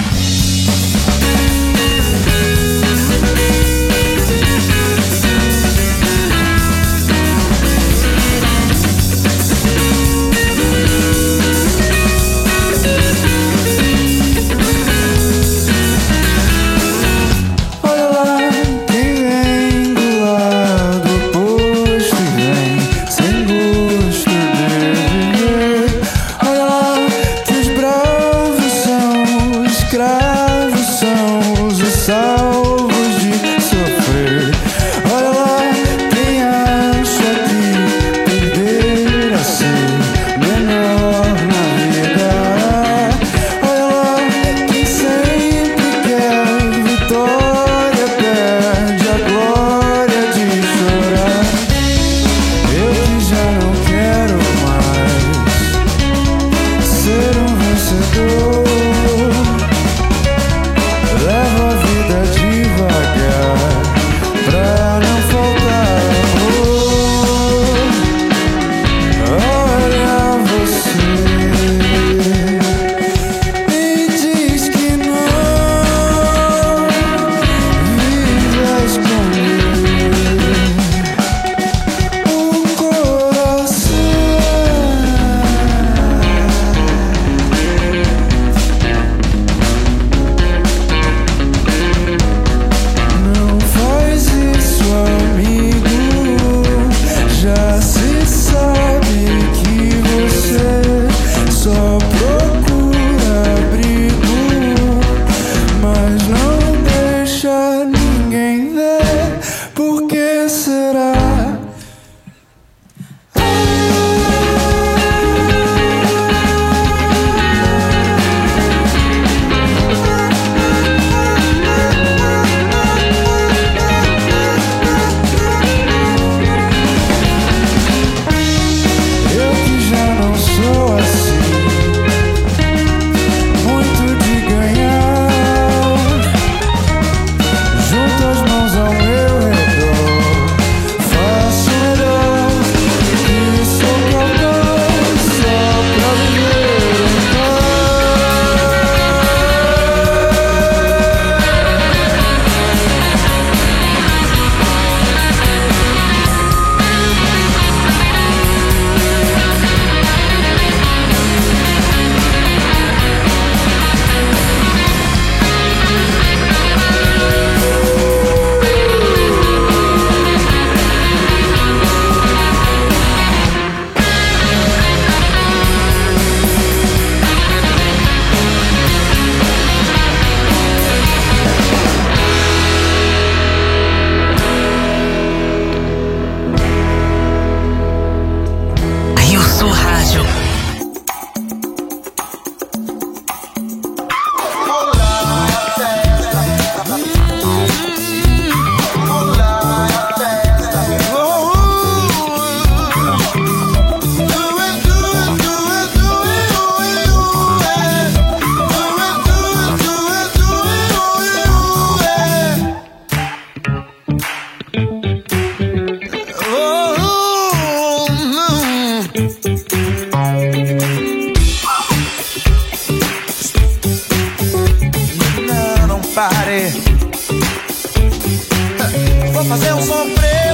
Vou fazer um som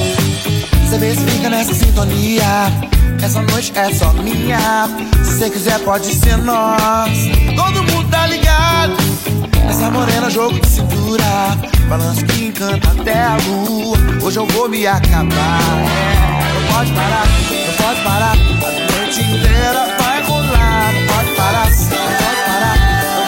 preto, cê vê se fica nessa sintonia. Essa noite é só minha, se cê quiser pode ser nós. Todo mundo tá ligado, essa morena jogo de cintura, balanço que encanta até a lua. Hoje eu vou me acabar, é, não pode parar, não pode parar. A noite inteira vai rolar, não pode parar, não pode parar.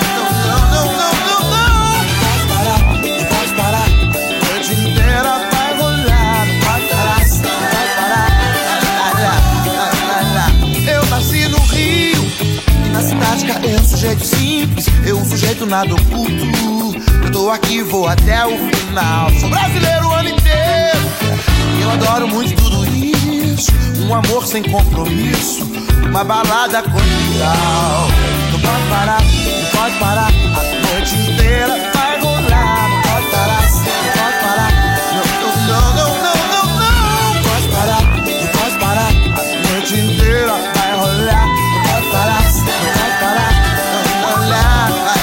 Eu um sujeito simples, eu um sujeito nada oculto. Eu tô aqui, vou até o final. Sou brasileiro o ano inteiro, eu adoro muito tudo isso. Um amor sem compromisso, uma balada cordial. Não pode parar, não pode parar. A noite inteira vai rolar. Não pode parar, não pode parar. Não, não, não, não, não, não. Não pode parar, não pode parar. A noite inteira vai rolar. Não pode parar, não pode parar.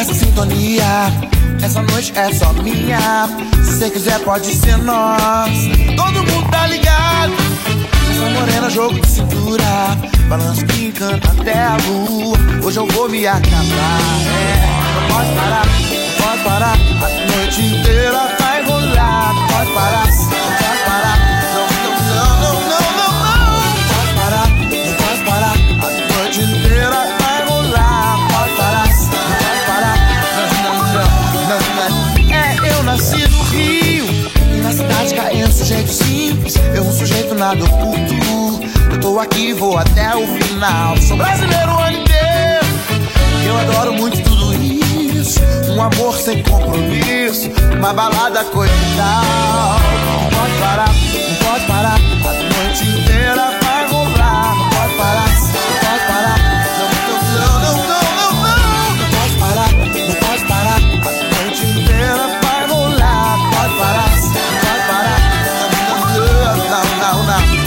nessa sintonia. Essa noite é só minha. Se cê quiser pode ser nós. Todo mundo tá ligado. Essa morena, jogo de cintura. Balanço que encanta até a lua. Hoje eu vou me acabar. É, não pode parar, não pode parar. A noite inteira vai rolar. Não pode parar, não pode parar. Não, não, não, não, não, não, não. Não pode parar, não pode parar. A noite inteira vai rolar. Não pode parar, não pode parar. Não, não, não, não, não. É, eu nasci no Rio e na cidade caí um sujeito simples. Eu um sujeito nada oculto. Eu tô aqui, vou até o final. Sou brasileiro o ano inteiro. Eu adoro muito tudo isso. Um amor sem compromisso. Uma balada, coisa e tal. Não pode parar, não pode parar. A noite inteira vai rolar. Não pode parar, não pode parar. Não, não, não, não, não, não. Não pode parar, não pode parar. A noite inteira vai rolar. Não pode parar, não pode parar. Não, não, não, não, não.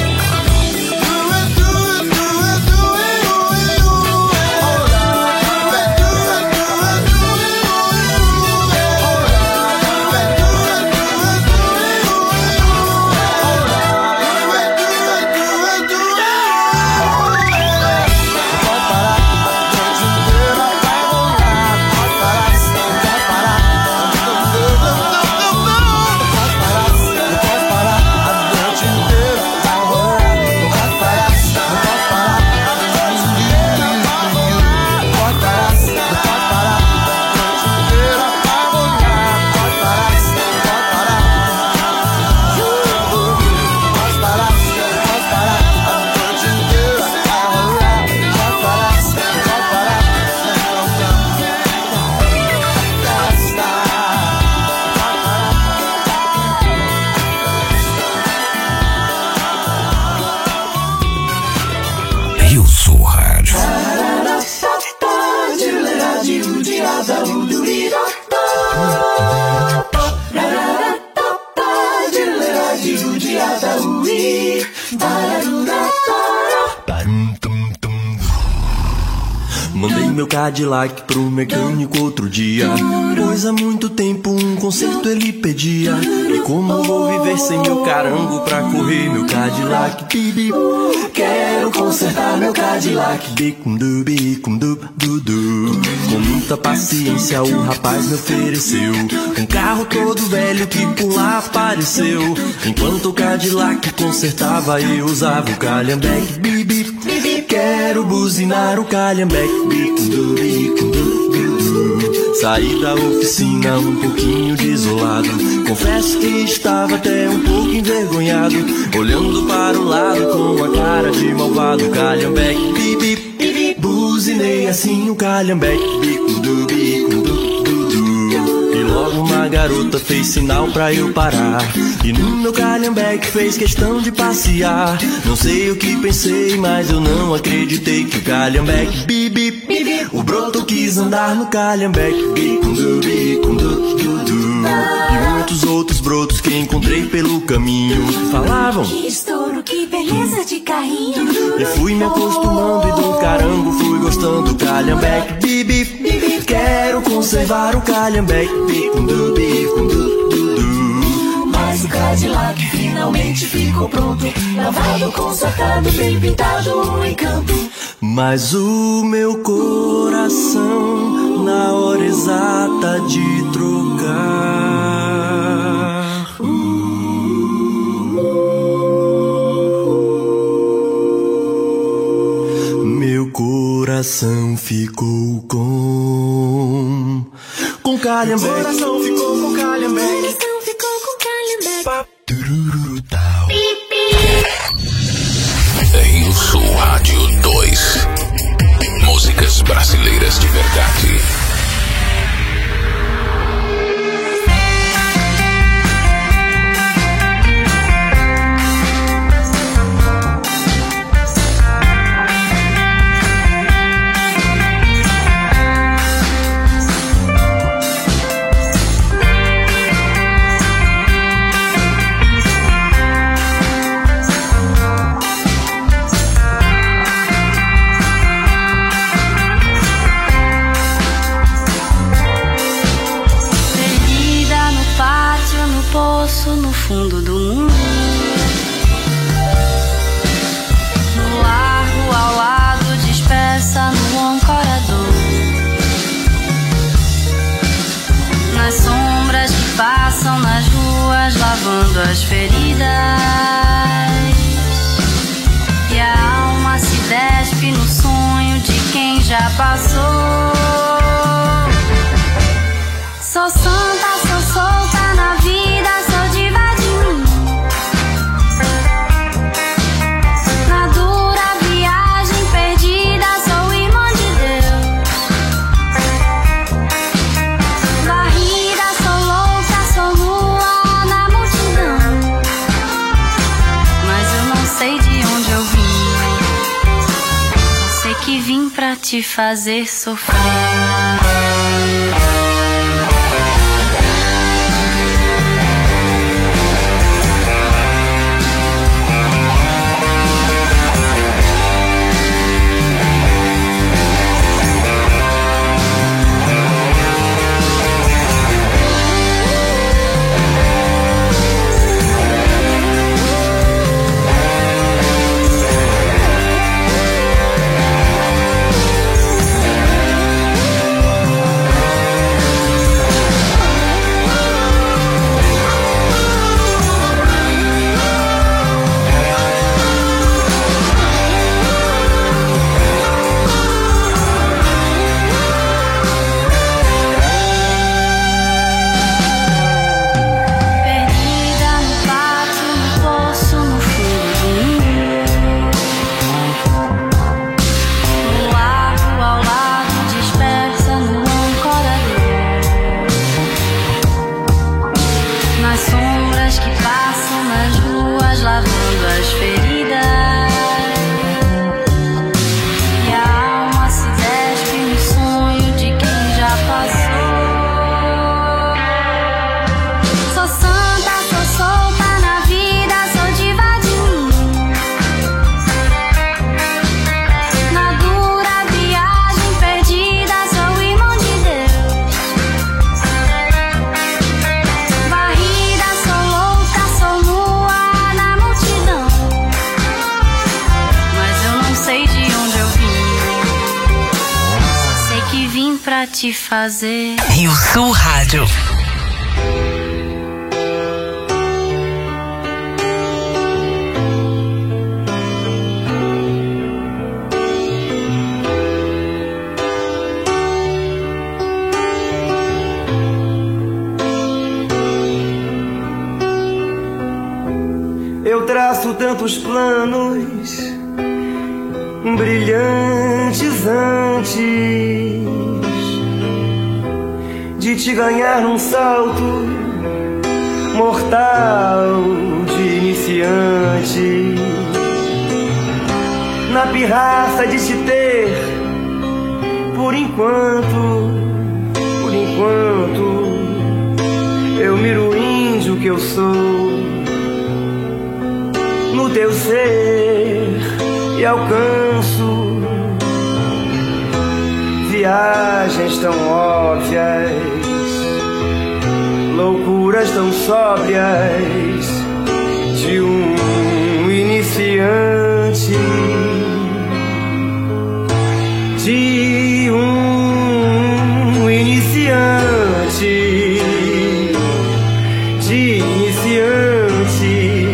Mandei meu Cadillac pro mecânico outro dia, pois há muito tempo um conserto ele pedia. E como vou viver sem meu carango pra correr meu Cadillac? Bibi, quero consertar meu Cadillac. Bicum-du, bicum-du, du-du. Com muita paciência o rapaz me ofereceu um carro todo velho que por lá apareceu. Enquanto o Cadillac consertava eu usava o calhambeque. Bibi, quero buzinar o calhambeque. Bicum-du, bicum-du, du-du. Saí da oficina um pouquinho desolado. Confesso que estava até um pouco envergonhado, olhando para o lado com a cara de malvado. Calhambeque, bibi, buzinei assim o calhambeque. Bicum-du, bicum-du, du-du. E logo uma garota fez sinal pra eu parar, e no meu calhambeque fez questão de passear. Não sei o que pensei, mas eu não acreditei que o calhambeque, bibi, o broto quis andar no calhambeque. Bicum-du, bicum-du, du-du. E muitos outros brotos que encontrei pelo caminho falavam: que estouro, que beleza de carrinho. E fui me acostumando e do carango fui gostando do calhambeque. Bibi, bibi, quero conservar o calhambeque. Bicum-du, bicum-du, du-du. Mas o Cadillac finalmente ficou pronto, lavado, consertado, bem pintado, um encanto. Mas o meu coração, na hora exata de trocar, meu coração ficou com com calhambeque. Meu coração ficou com calhambeque. Meu coração ficou com calhambeque. Rio Sul Rádio dois. Músicas brasileiras de verdade. feridas e a alma se despe no sonho de quem já passou. Sou santa, sou solta na vida, sou diva de mim. Na dura viagem perdida, sou irmã de Deus. Varrida, sou louca, sou lua na multidão. Mas eu não sei de onde eu vim, só sei que vim pra te fazer sofrer. Te fazer Rio Sul Rádio. Eu traço tantos planos brilhantes antes de te ganhar num salto mortal de iniciante, na pirraça de te ter, por enquanto, por enquanto, eu miro o índio que eu sou no teu ser e alcanço viagens tão óbvias, loucuras tão sóbrias de um iniciante, de um iniciante, de iniciante,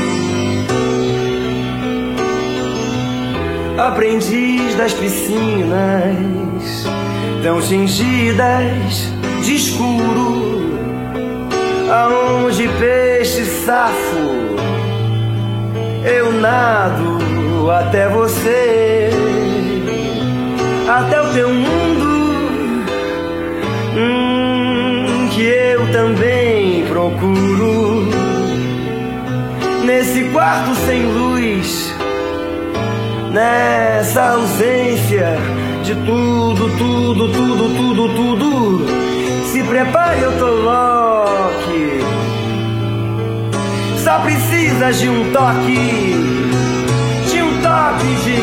aprendiz das piscinas tão tingidas de escuro, aonde peixe safo eu nado até você, até o teu mundo, hum, que eu também procuro, nesse quarto sem luz, nessa ausência de tudo, tudo, tudo, tudo, tudo. Se prepare, eu tô Loki. Só precisa de um toque, de um toque de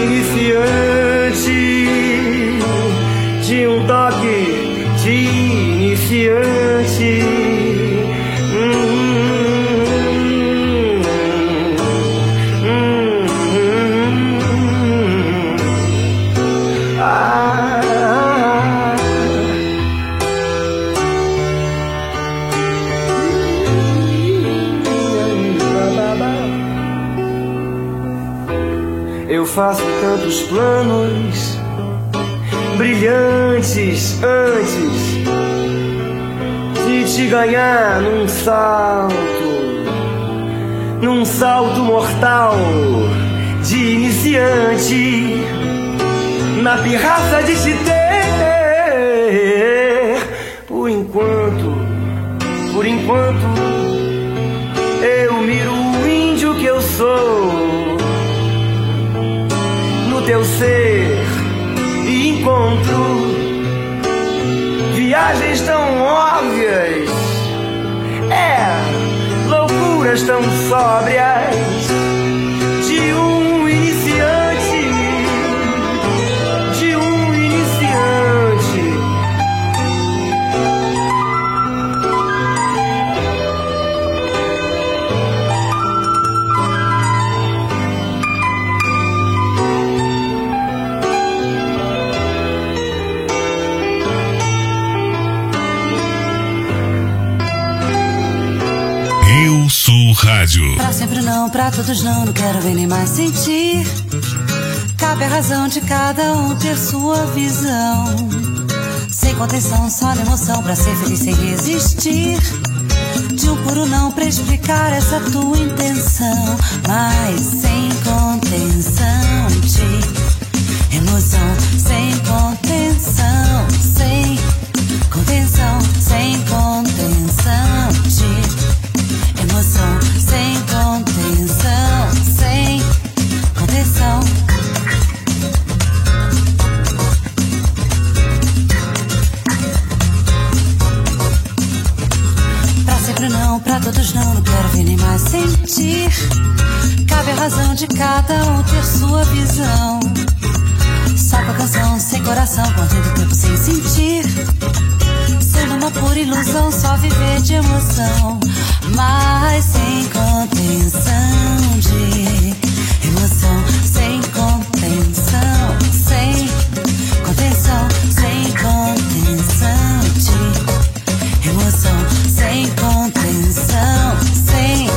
iniciante, de um toque de iniciante. Hum. Eu faço tantos planos brilhantes antes de te ganhar num salto, num salto mortal de iniciante, na pirraça de te ter. Por enquanto, por enquanto, eu miro o índio que eu sou no teu ser e encontro viagens tão óbvias, é, loucuras tão sóbrias de um iniciante, de um iniciante. Eu sou rádio. Pra sempre não, pra todos não, não quero ver nem mais sentir. Cabe a razão de cada um ter sua visão. Sem contenção, só na emoção, pra ser feliz sem resistir. De um puro não pra explicar essa tua intenção, mas sem contenção de emoção, sem contenção, sem contenção, sem contenção de emoção, sem contenção, sem contenção. Pra sempre não, pra todos não, não quero ver nem mais sentir. Cabe a razão de cada um ter sua visão. Só com a canção, sem coração, contendo o tempo sem sentir. Sendo uma pura ilusão, só viver de emoção, mas sem contenção de emoção, sem contenção, sem contenção, sem contenção de emoção, sem contenção, sem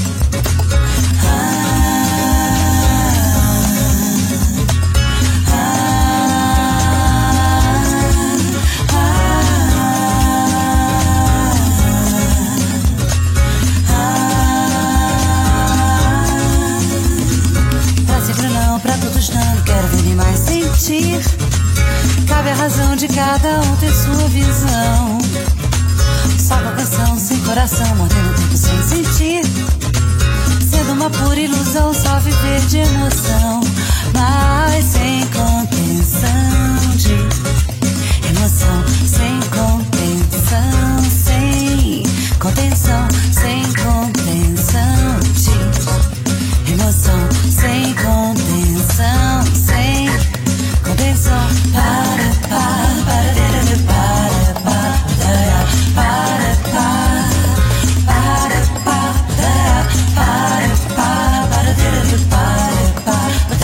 cabe a razão de cada um ter sua visão. Só com a canção, sem coração, mantendo o tempo sem sentir. Sendo uma pura ilusão, só viver de emoção, mas sem contenção de emoção, sem contenção, sem contenção, sem contenção de emoção, sem contenção, sem contenção. Para, para, para, para, para, para, para, para, para, para, para, para,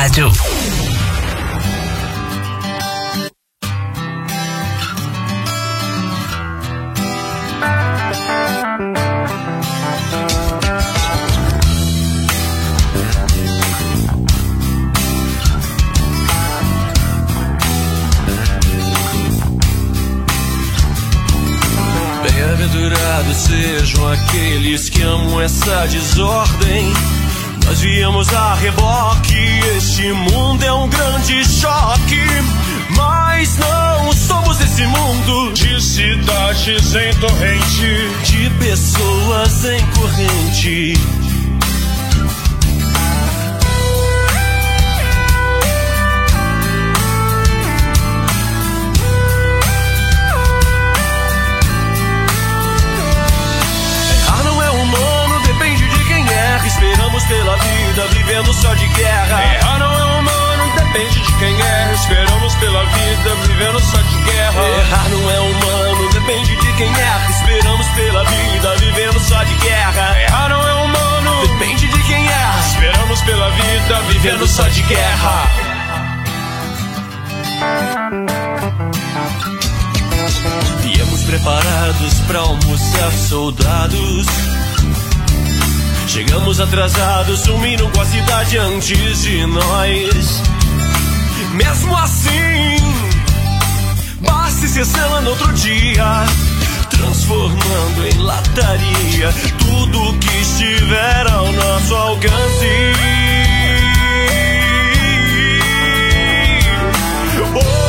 Rádio. Bem-aventurados sejam aqueles que amam essa desordem. Nós viemos a reboque, este mundo é um grande choque. Mas não somos esse mundo de cidades em torrente, de pessoas em corrente. Esperamos pela vida, vivendo só de guerra. Errar não é humano, depende de quem é. Esperamos pela vida, vivendo só de guerra. Errar não é humano, depende de quem é. Esperamos pela vida, vivendo só de guerra. Errar não é humano, depende de quem é. Esperamos pela vida, vivendo só de guerra. Viemos preparados pra almoçar, soldados. Chegamos atrasados, sumiram com a cidade antes de nós. Mesmo assim, basta se selando outro dia, transformando em lataria tudo que estiver ao nosso alcance. Oh!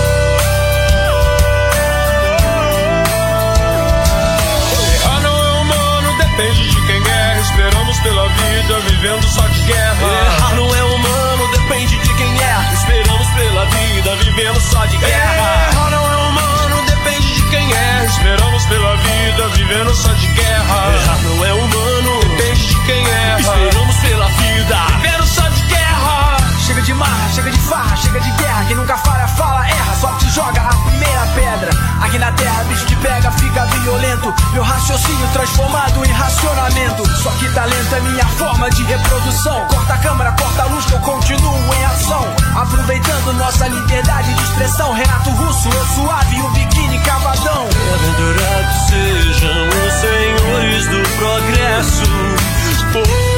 Depende de quem é, esperamos pela vida, vivendo só de guerra. Errar não é humano, depende de quem é, esperamos pela vida, vivendo só de guerra. Errar não é humano, depende de quem é, esperamos pela vida, vivendo só de guerra. Errar não é humano, depende de quem é, esperamos pela vida, vivendo só de guerra. Chega de marra, chega de farra, chega de guerra. Quem nunca falha, fala, erra, só te joga a primeira pedra. Aqui na terra, bicho te pega, fica violento. Meu raciocínio transformado em racionamento. Só que talento é minha forma de reprodução. Corta a câmera, corta a luz que eu continuo em ação. Aproveitando nossa liberdade de expressão. Renato Russo, eu suave e o biquíni cavadão. Bem-aventurados sejam os senhores do progresso. Oh.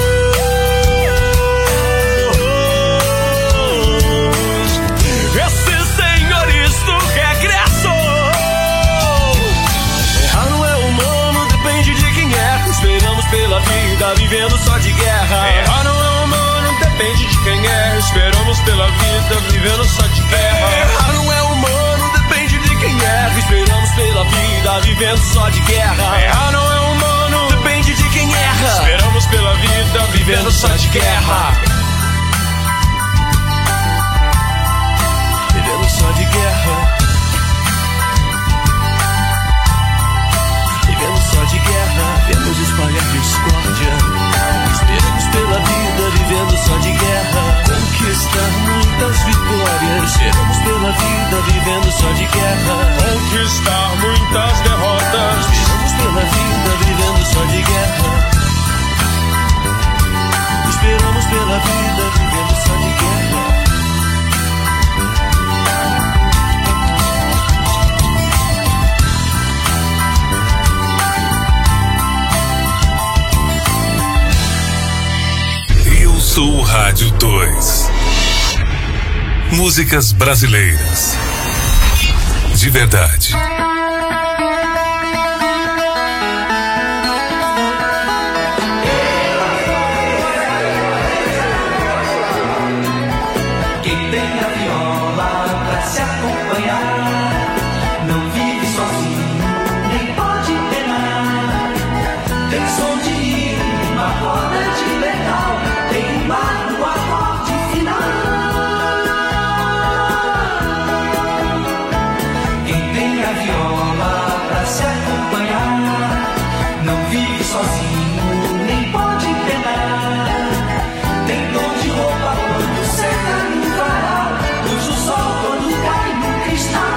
Esses senhores do regresso. Errar não é humano, depende de quem é. Esperamos pela vida, vivendo só de guerra. Errar não é humano, depende de quem é. Esperamos pela vida, vivendo só de guerra. Errar não é humano, depende de quem é. Esperamos pela vida, vivendo só de guerra. Errar não é humano, depende de quem erra. Esperamos pela vida, vivendo só de guerra. Só de guerra, vivendo só de guerra, vemos espalhar discórdia. Esperamos pela vida, vivendo só de guerra, conquistar muitas vitórias. Esperamos pela vida, vivendo só de guerra, conquistar muitas derrotas. Esperamos pela vida, vivendo só de guerra. Esperamos pela vida, vivendo só de guerra. Sul Rádio dois. Músicas brasileiras. De verdade. Quem tem a viola pra se acompanhar não vive sozinho, nem pode penar. Tem som de hino, uma roda de metal. Tem um mar no acorde final. Quem tem a viola pra se acompanhar não vive sozinho, nem pode penar. Tem dom de roupa quando seca no varal, luz do sol quando cai no cristal.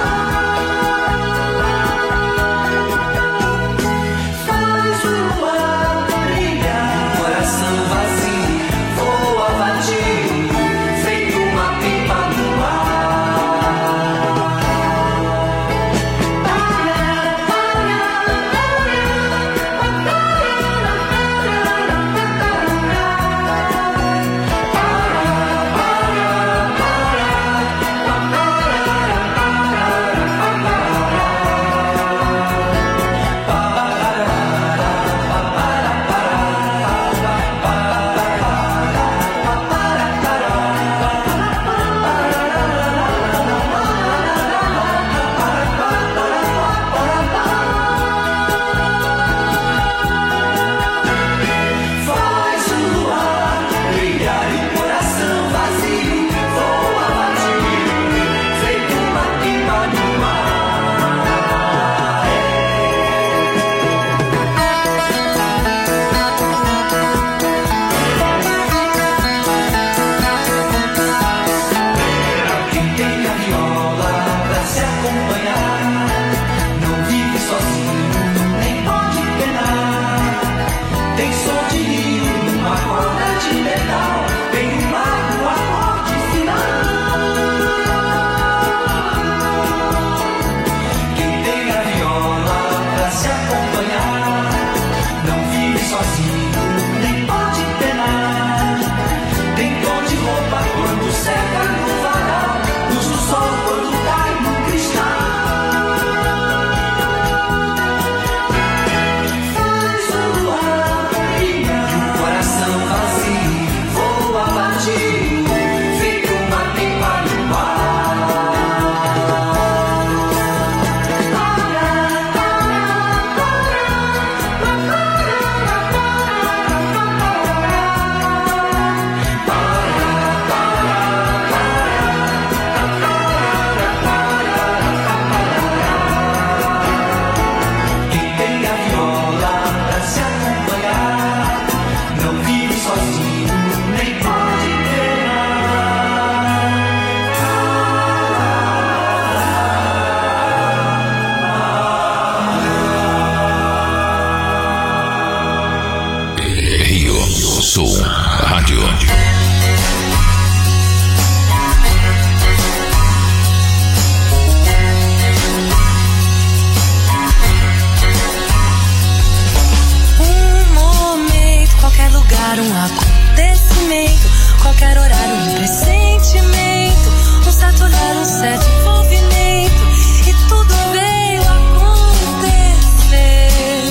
lugar, um acontecimento, qualquer horário, um pressentimento, um certo olhar, um certo envolvimento, e tudo veio acontecer.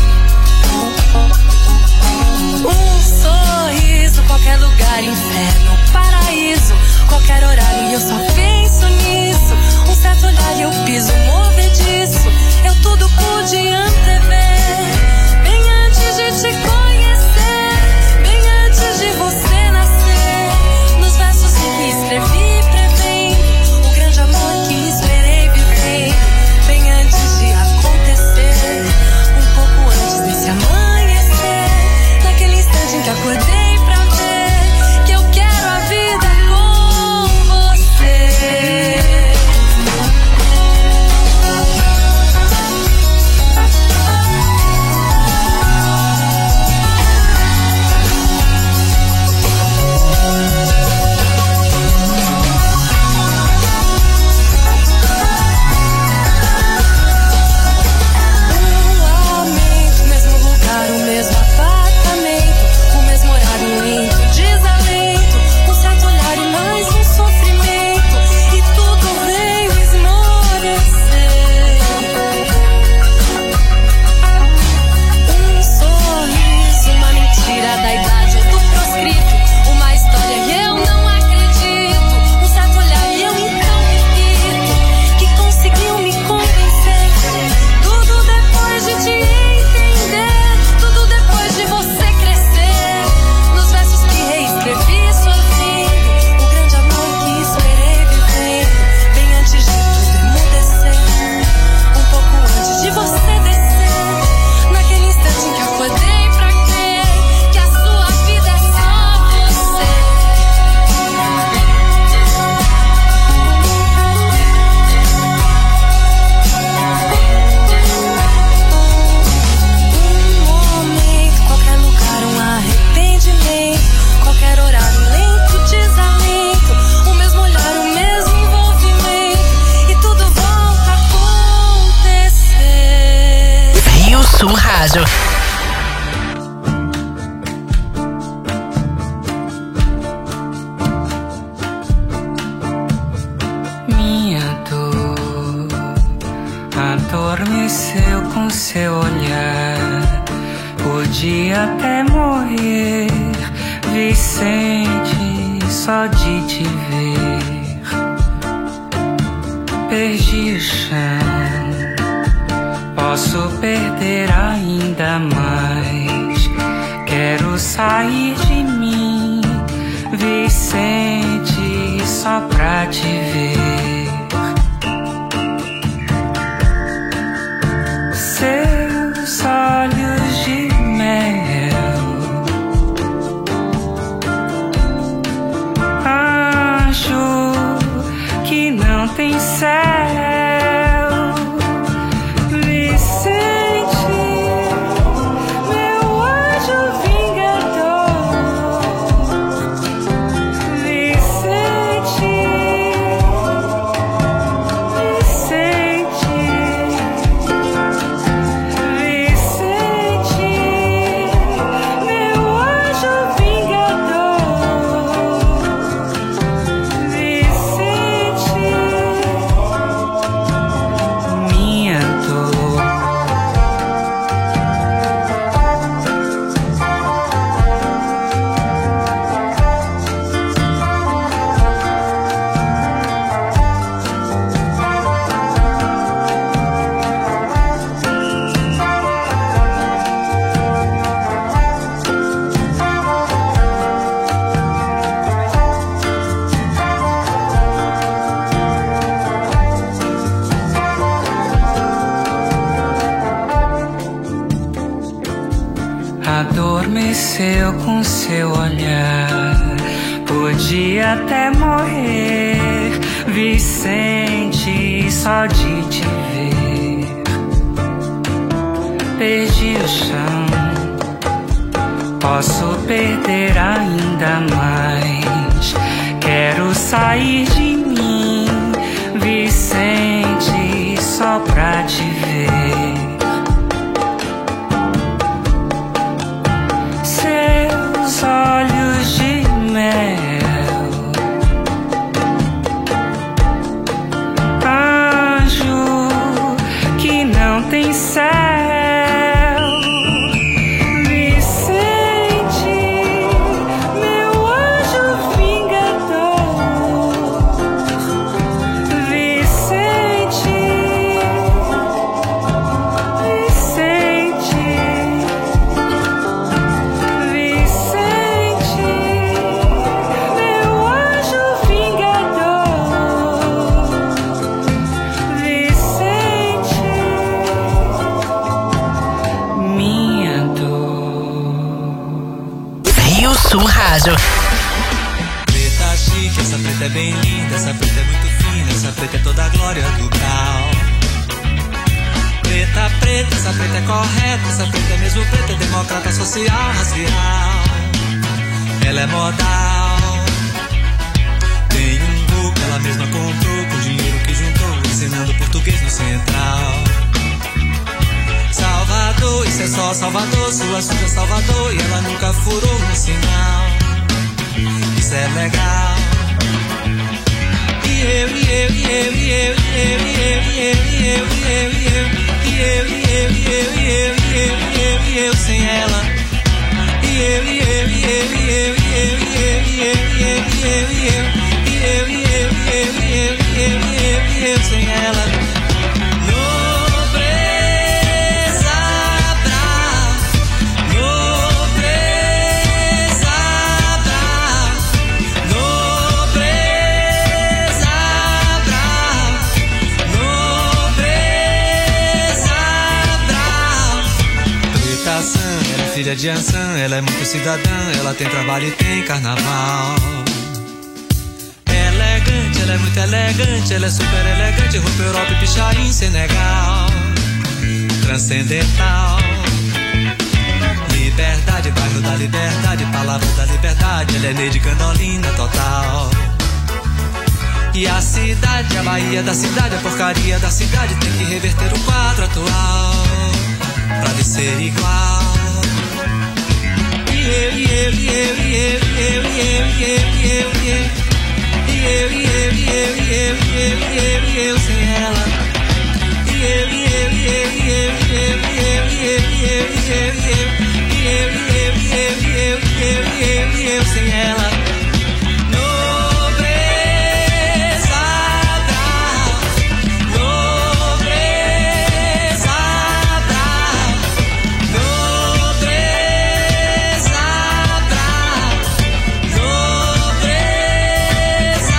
Um sorriso, qualquer lugar, inferno, paraíso, qualquer horário, e eu só penso nisso. Um certo olhar e eu piso movediço, eu tudo pude antever, bem antes de te conhecer, bem antes de você nascer. Nos versos que escrevi prevendo o grande amor que esperei viver, bem antes de acontecer, um pouco antes desse amanhecer, naquele instante em que acordei pra ver que eu quero a vida com você. Adormeceu com seu olhar, podia até morrer, Vicente, só de te ver. Perdi o chão, posso perder ainda mais. Quero sair de mim, Vicente, só pra te ver. Seus olhos de mel, acho que não tem céu. Adormeceu com seu olhar, podia até morrer, Vicente, só de te ver. Perdi o chão, posso perder ainda mais. Quero sair de mim, Vicente, só pra te ver. Seus linda, essa preta é muito fina, essa preta é toda a glória do grau. Preta, preta, essa preta é correta, essa preta é mesmo preta, é democrata, social, racial. Ela é modal. Tem um gol que ela mesma comprou com dinheiro que juntou, ensinando português no Central. Salvador, isso é só Salvador, sua suja Salvador, e ela nunca furou um sinal. Isso é legal. E eu, e eu, e eu, e eu, e eu, e eu, e eu, e eu, e eu, e eu, e eu, e eu, e eu, e eu, e eu, e eu, e eu sem ela. E eu, e eu, e eu, e eu, e eu, e eu, e eu, e eu, e eu, e eu, e eu, e eu, e eu, e eu, e eu, e eu sem ela. Nobreza brava, nobreza brava, nobreza brava, nobreza brava. Preta San, ela é filha de Ansan, ela é muito cidadã, ela tem trabalho e tem carnaval. Ela é muito elegante, ela é super elegante, roupa Europa e pichain Senegal. Transcendental. Liberdade, bairro da liberdade, palavra da liberdade, ela é Neide Candolina total. E a cidade, a Bahia da cidade, a porcaria da cidade, tem que reverter o quadro atual pra lhe ser igual. E eu, e eu, e eu, e eu, e eu, e eu, e eu, e eu, e eu, e eu, e eu, e eu, e eu, e eu, e eu, e eu sem ela. E eu, e eu, e eu, e eu, e eu, e eu, e eu, e eu, e eu, e eu, e eu, e eu, e eu, e eu, e eu, e eu, e eu sem ela. Nobreza brava, nobreza brava, nobreza brava, nobreza.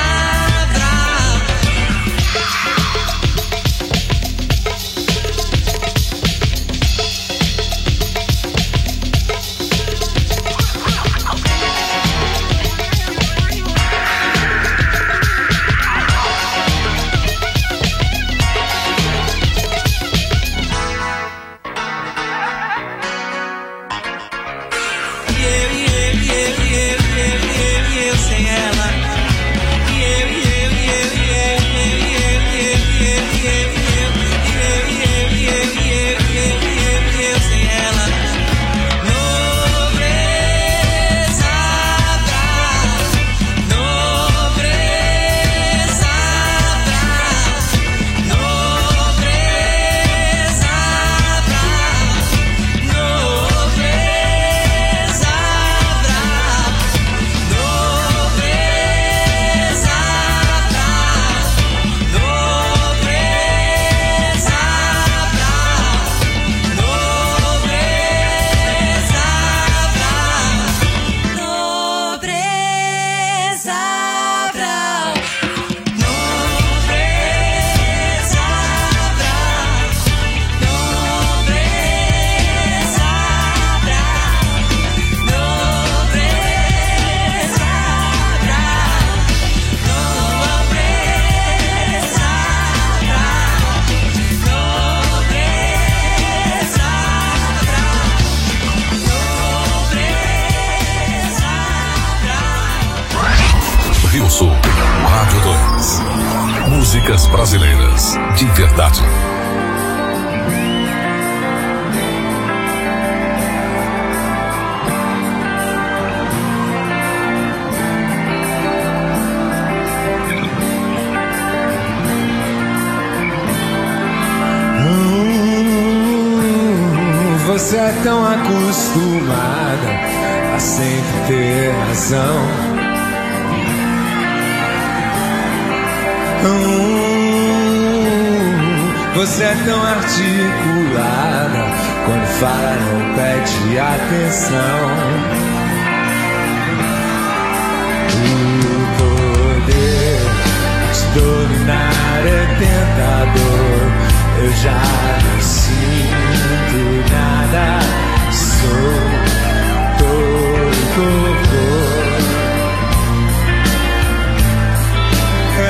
Rio Sul, Rádio dois. Músicas brasileiras de verdade. Você é tão acostumada a sempre ter razão. Hum, você é tão articulada, quando fala não pede atenção. O poder de dominar é tentador. Eu já não sinto nada, sou todo cocô.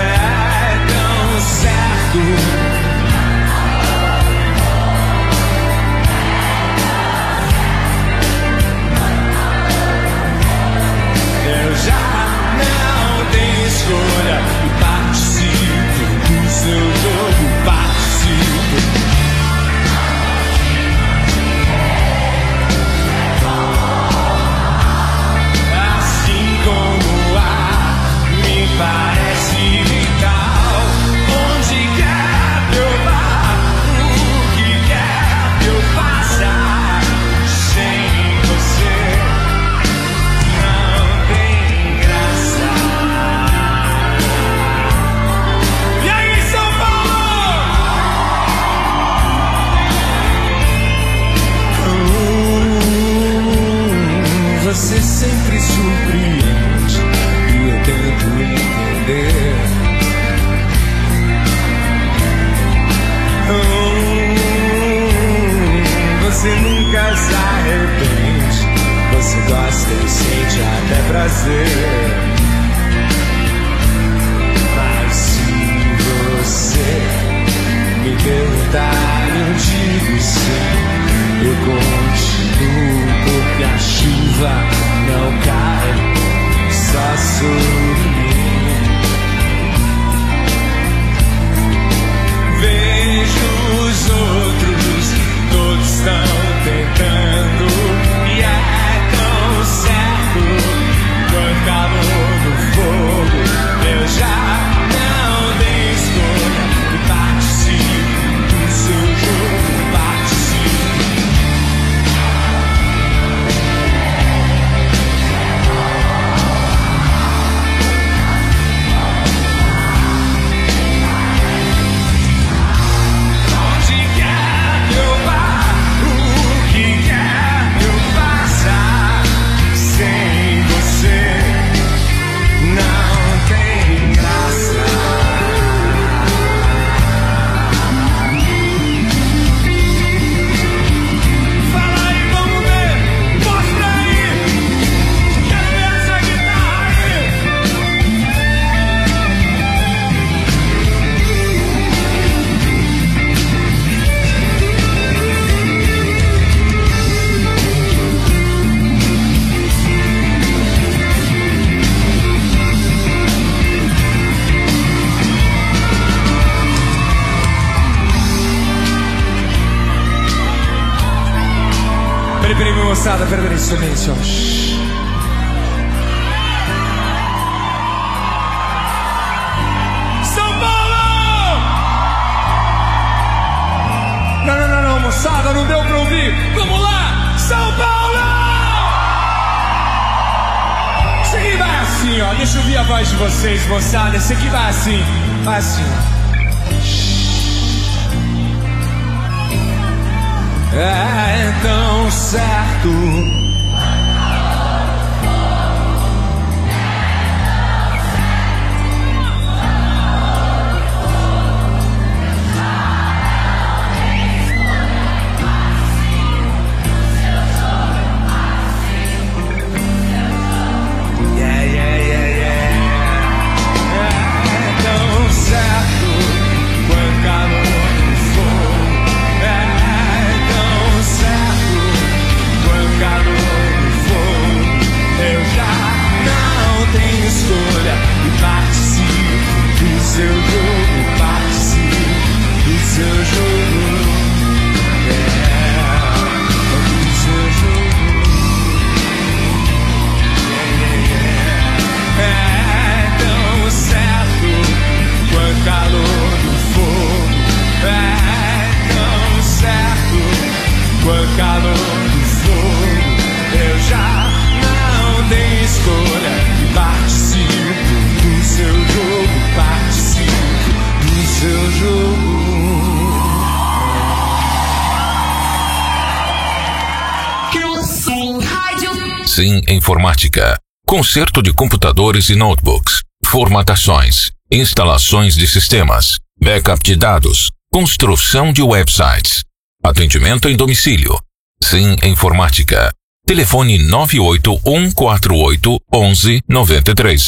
moçada, perdere il silenzio. Shhh. São Paulo! Não, não, não, não, moçada, não deu pra ouvir. Vamos lá! São Paulo! Isso aqui vai assim, ó. Deixa eu ouvir a voz de vocês, moçada. Esse aqui vai assim. Vai assim, ó. É tão certo. Yeah, yeah, yeah, yeah. É tão certo quanto calor do fogo. É tão certo quanto calor do fogo. Eu já não tenho escolha e participo do seu jogo. Participo do seu jogo. Yeah, do seu jogo. É tão certo quanto calor do fogo. É tão certo quanto calor do fogo. Eu já não tenho escolha e participo do seu jogo. Participo do seu jogo. Sim Informática. Conserto de computadores e notebooks, formatações, instalações de sistemas, backup de dados, construção de websites. Atendimento em domicílio. Sim Informática. Telefone nove oito um quatro oito um um nove três.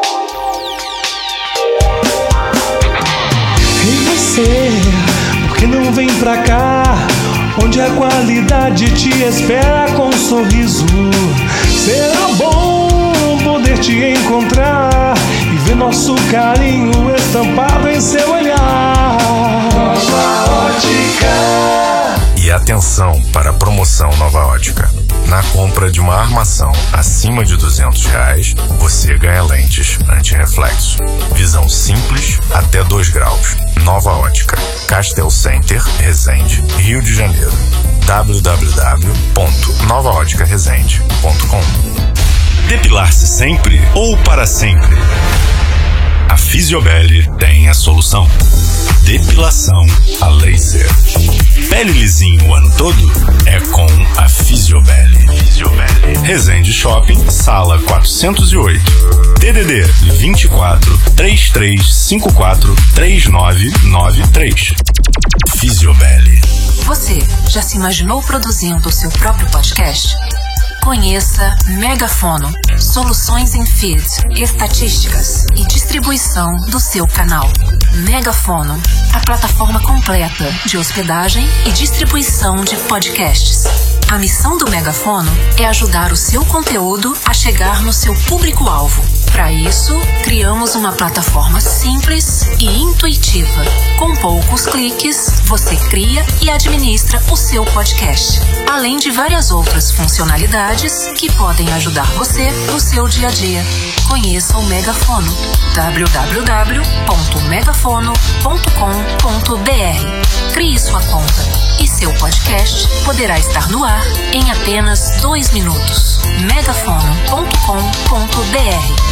E você, por que não vem pra cá? Onde a qualidade te espera com um sorriso. Será bom poder te encontrar e ver nosso carinho estampado em seu olhar. Nova Ótica. E atenção para a promoção Nova Ótica. Na compra de uma armação acima de duzentos reais, você ganha lentes anti-reflexo. Visão simples até dois graus. Nova Ótica. Castel Center, Resende, Rio de Janeiro. w w w ponto nova ótica resende ponto com. Depilar-se sempre ou para sempre? A Fisiobel tem a solução. Depilação a laser. Pele lisinho o ano todo? É com a Fisiobel. Fisiobel. Resende Shopping, sala quatrocentos e oito. D D D vinte e quatro, trinta e três cinquenta e quatro, trinta e nove noventa e três. Fisiobel. Você já se imaginou produzindo o seu próprio podcast? Conheça Megafono, soluções em feed, estatísticas e distribuição do seu canal. Megafono, a plataforma completa de hospedagem e distribuição de podcasts. A missão do Megafono é ajudar o seu conteúdo a chegar no seu público-alvo. Para isso, criamos uma plataforma simples e intuitiva. Com poucos cliques, você cria e administra o seu podcast, além de várias outras funcionalidades que podem ajudar você no seu dia a dia. Conheça o Megafono. w w w ponto megafono ponto com ponto b r. Crie sua conta e seu podcast poderá estar no ar em apenas dois minutos. megafono ponto com ponto b r.